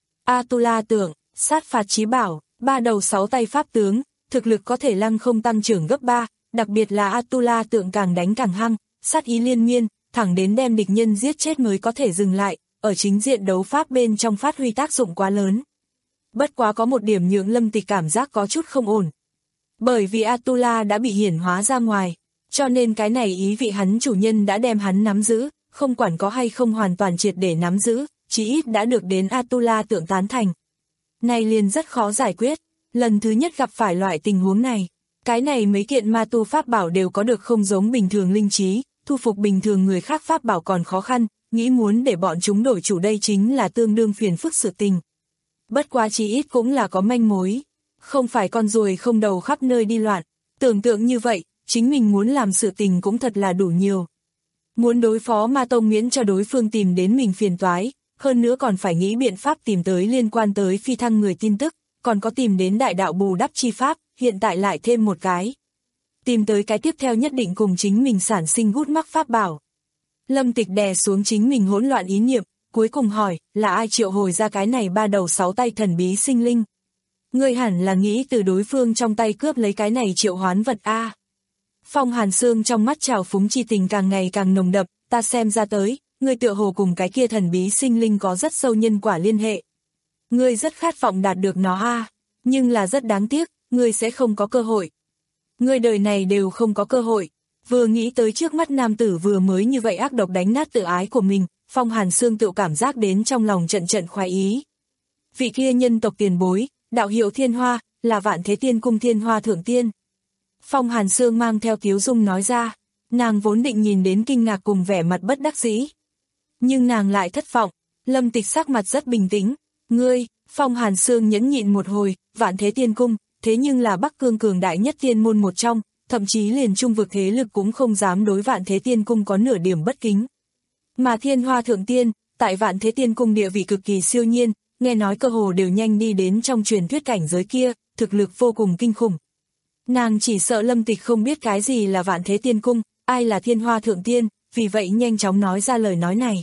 Atula tượng, sát phạt chí bảo, ba đầu sáu tay pháp tướng, thực lực có thể lăng không tăng trưởng gấp ba, đặc biệt là Atula tượng càng đánh càng hăng, sát ý liên miên, thẳng đến đem địch nhân giết chết mới có thể dừng lại, ở chính diện đấu pháp bên trong phát huy tác dụng quá lớn. Bất quá có một điểm nhượng Lâm Tịch cảm giác có chút không ổn. Bởi vì Atula đã bị hiển hóa ra ngoài, cho nên cái này ý vị hắn chủ nhân đã đem hắn nắm giữ, không quản có hay không hoàn toàn triệt để nắm giữ, chỉ ít đã được đến Atula tượng tán thành. Này liền rất khó giải quyết, lần thứ nhất gặp phải loại tình huống này. Cái này mấy kiện ma tu pháp bảo đều có được không giống bình thường linh trí, thu phục bình thường người khác pháp bảo còn khó khăn, nghĩ muốn để bọn chúng đổi chủ đây chính là tương đương phiền phức sự tình. Bất quá chí ít cũng là có manh mối, không phải con ruồi không đầu khắp nơi đi loạn, tưởng tượng như vậy, chính mình muốn làm sự tình cũng thật là đủ nhiều. Muốn đối phó ma tông miễn cho đối phương tìm đến mình phiền toái, hơn nữa còn phải nghĩ biện pháp tìm tới liên quan tới phi thăng người tin tức, còn có tìm đến đại đạo bù đắp chi pháp, hiện tại lại thêm một cái. Tìm tới cái tiếp theo nhất định cùng chính mình sản sinh gút mắc pháp bảo. Lâm Tịch đè xuống chính mình hỗn loạn ý niệm, cuối cùng hỏi, là ai triệu hồi ra cái này ba đầu sáu tay thần bí sinh linh? Ngươi hẳn là nghĩ từ đối phương trong tay cướp lấy cái này triệu hoán vật a. Phong Hàn Sương trong mắt trào phúng chi tình càng ngày càng nồng đậm, ta xem ra tới, ngươi tựa hồ cùng cái kia thần bí sinh linh có rất sâu nhân quả liên hệ. Ngươi rất khát vọng đạt được nó a, nhưng là rất đáng tiếc, ngươi sẽ không có cơ hội. Ngươi đời này đều không có cơ hội. Vừa nghĩ tới trước mắt nam tử vừa mới như vậy ác độc đánh nát tự ái của mình, Phong Hàn Sương tự cảm giác đến trong lòng trận trận khoái ý. Vị kia nhân tộc tiền bối, đạo hiệu Thiên Hoa, là Vạn Thế Tiên Cung Thiên Hoa Thượng Tiên. Phong Hàn Sương mang theo tiếu dung nói ra, nàng vốn định nhìn đến kinh ngạc cùng vẻ mặt bất đắc dĩ. Nhưng nàng lại thất vọng, Lâm Tịch sắc mặt rất bình tĩnh, ngươi, Phong Hàn Sương nhẫn nhịn một hồi, Vạn Thế Tiên Cung, thế nhưng là Bắc Cương cường đại nhất tiên môn một trong, thậm chí liền trung vực thế lực cũng không dám đối Vạn Thế Tiên Cung có nửa điểm bất kính. Mà Thiên Hoa Thượng Tiên, tại Vạn Thế Tiên Cung địa vị cực kỳ siêu nhiên, nghe nói cơ hồ đều nhanh đi đến trong truyền thuyết cảnh giới kia, thực lực vô cùng kinh khủng. Nàng chỉ sợ Lâm Tịch không biết cái gì là Vạn Thế Tiên Cung, ai là Thiên Hoa Thượng Tiên, vì vậy nhanh chóng nói ra lời nói này.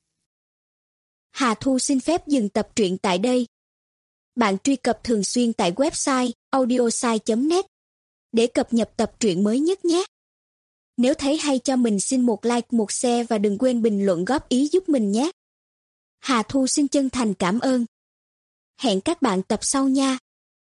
Hà Thu xin phép dừng tập truyện tại đây. Bạn truy cập thường xuyên tại website audiosai chấm net để cập nhật tập truyện mới nhất nhé. Nếu thấy hay cho mình xin một like, một share và đừng quên bình luận góp ý giúp mình nhé. Hà Thu xin chân thành cảm ơn. Hẹn các bạn tập sau nha.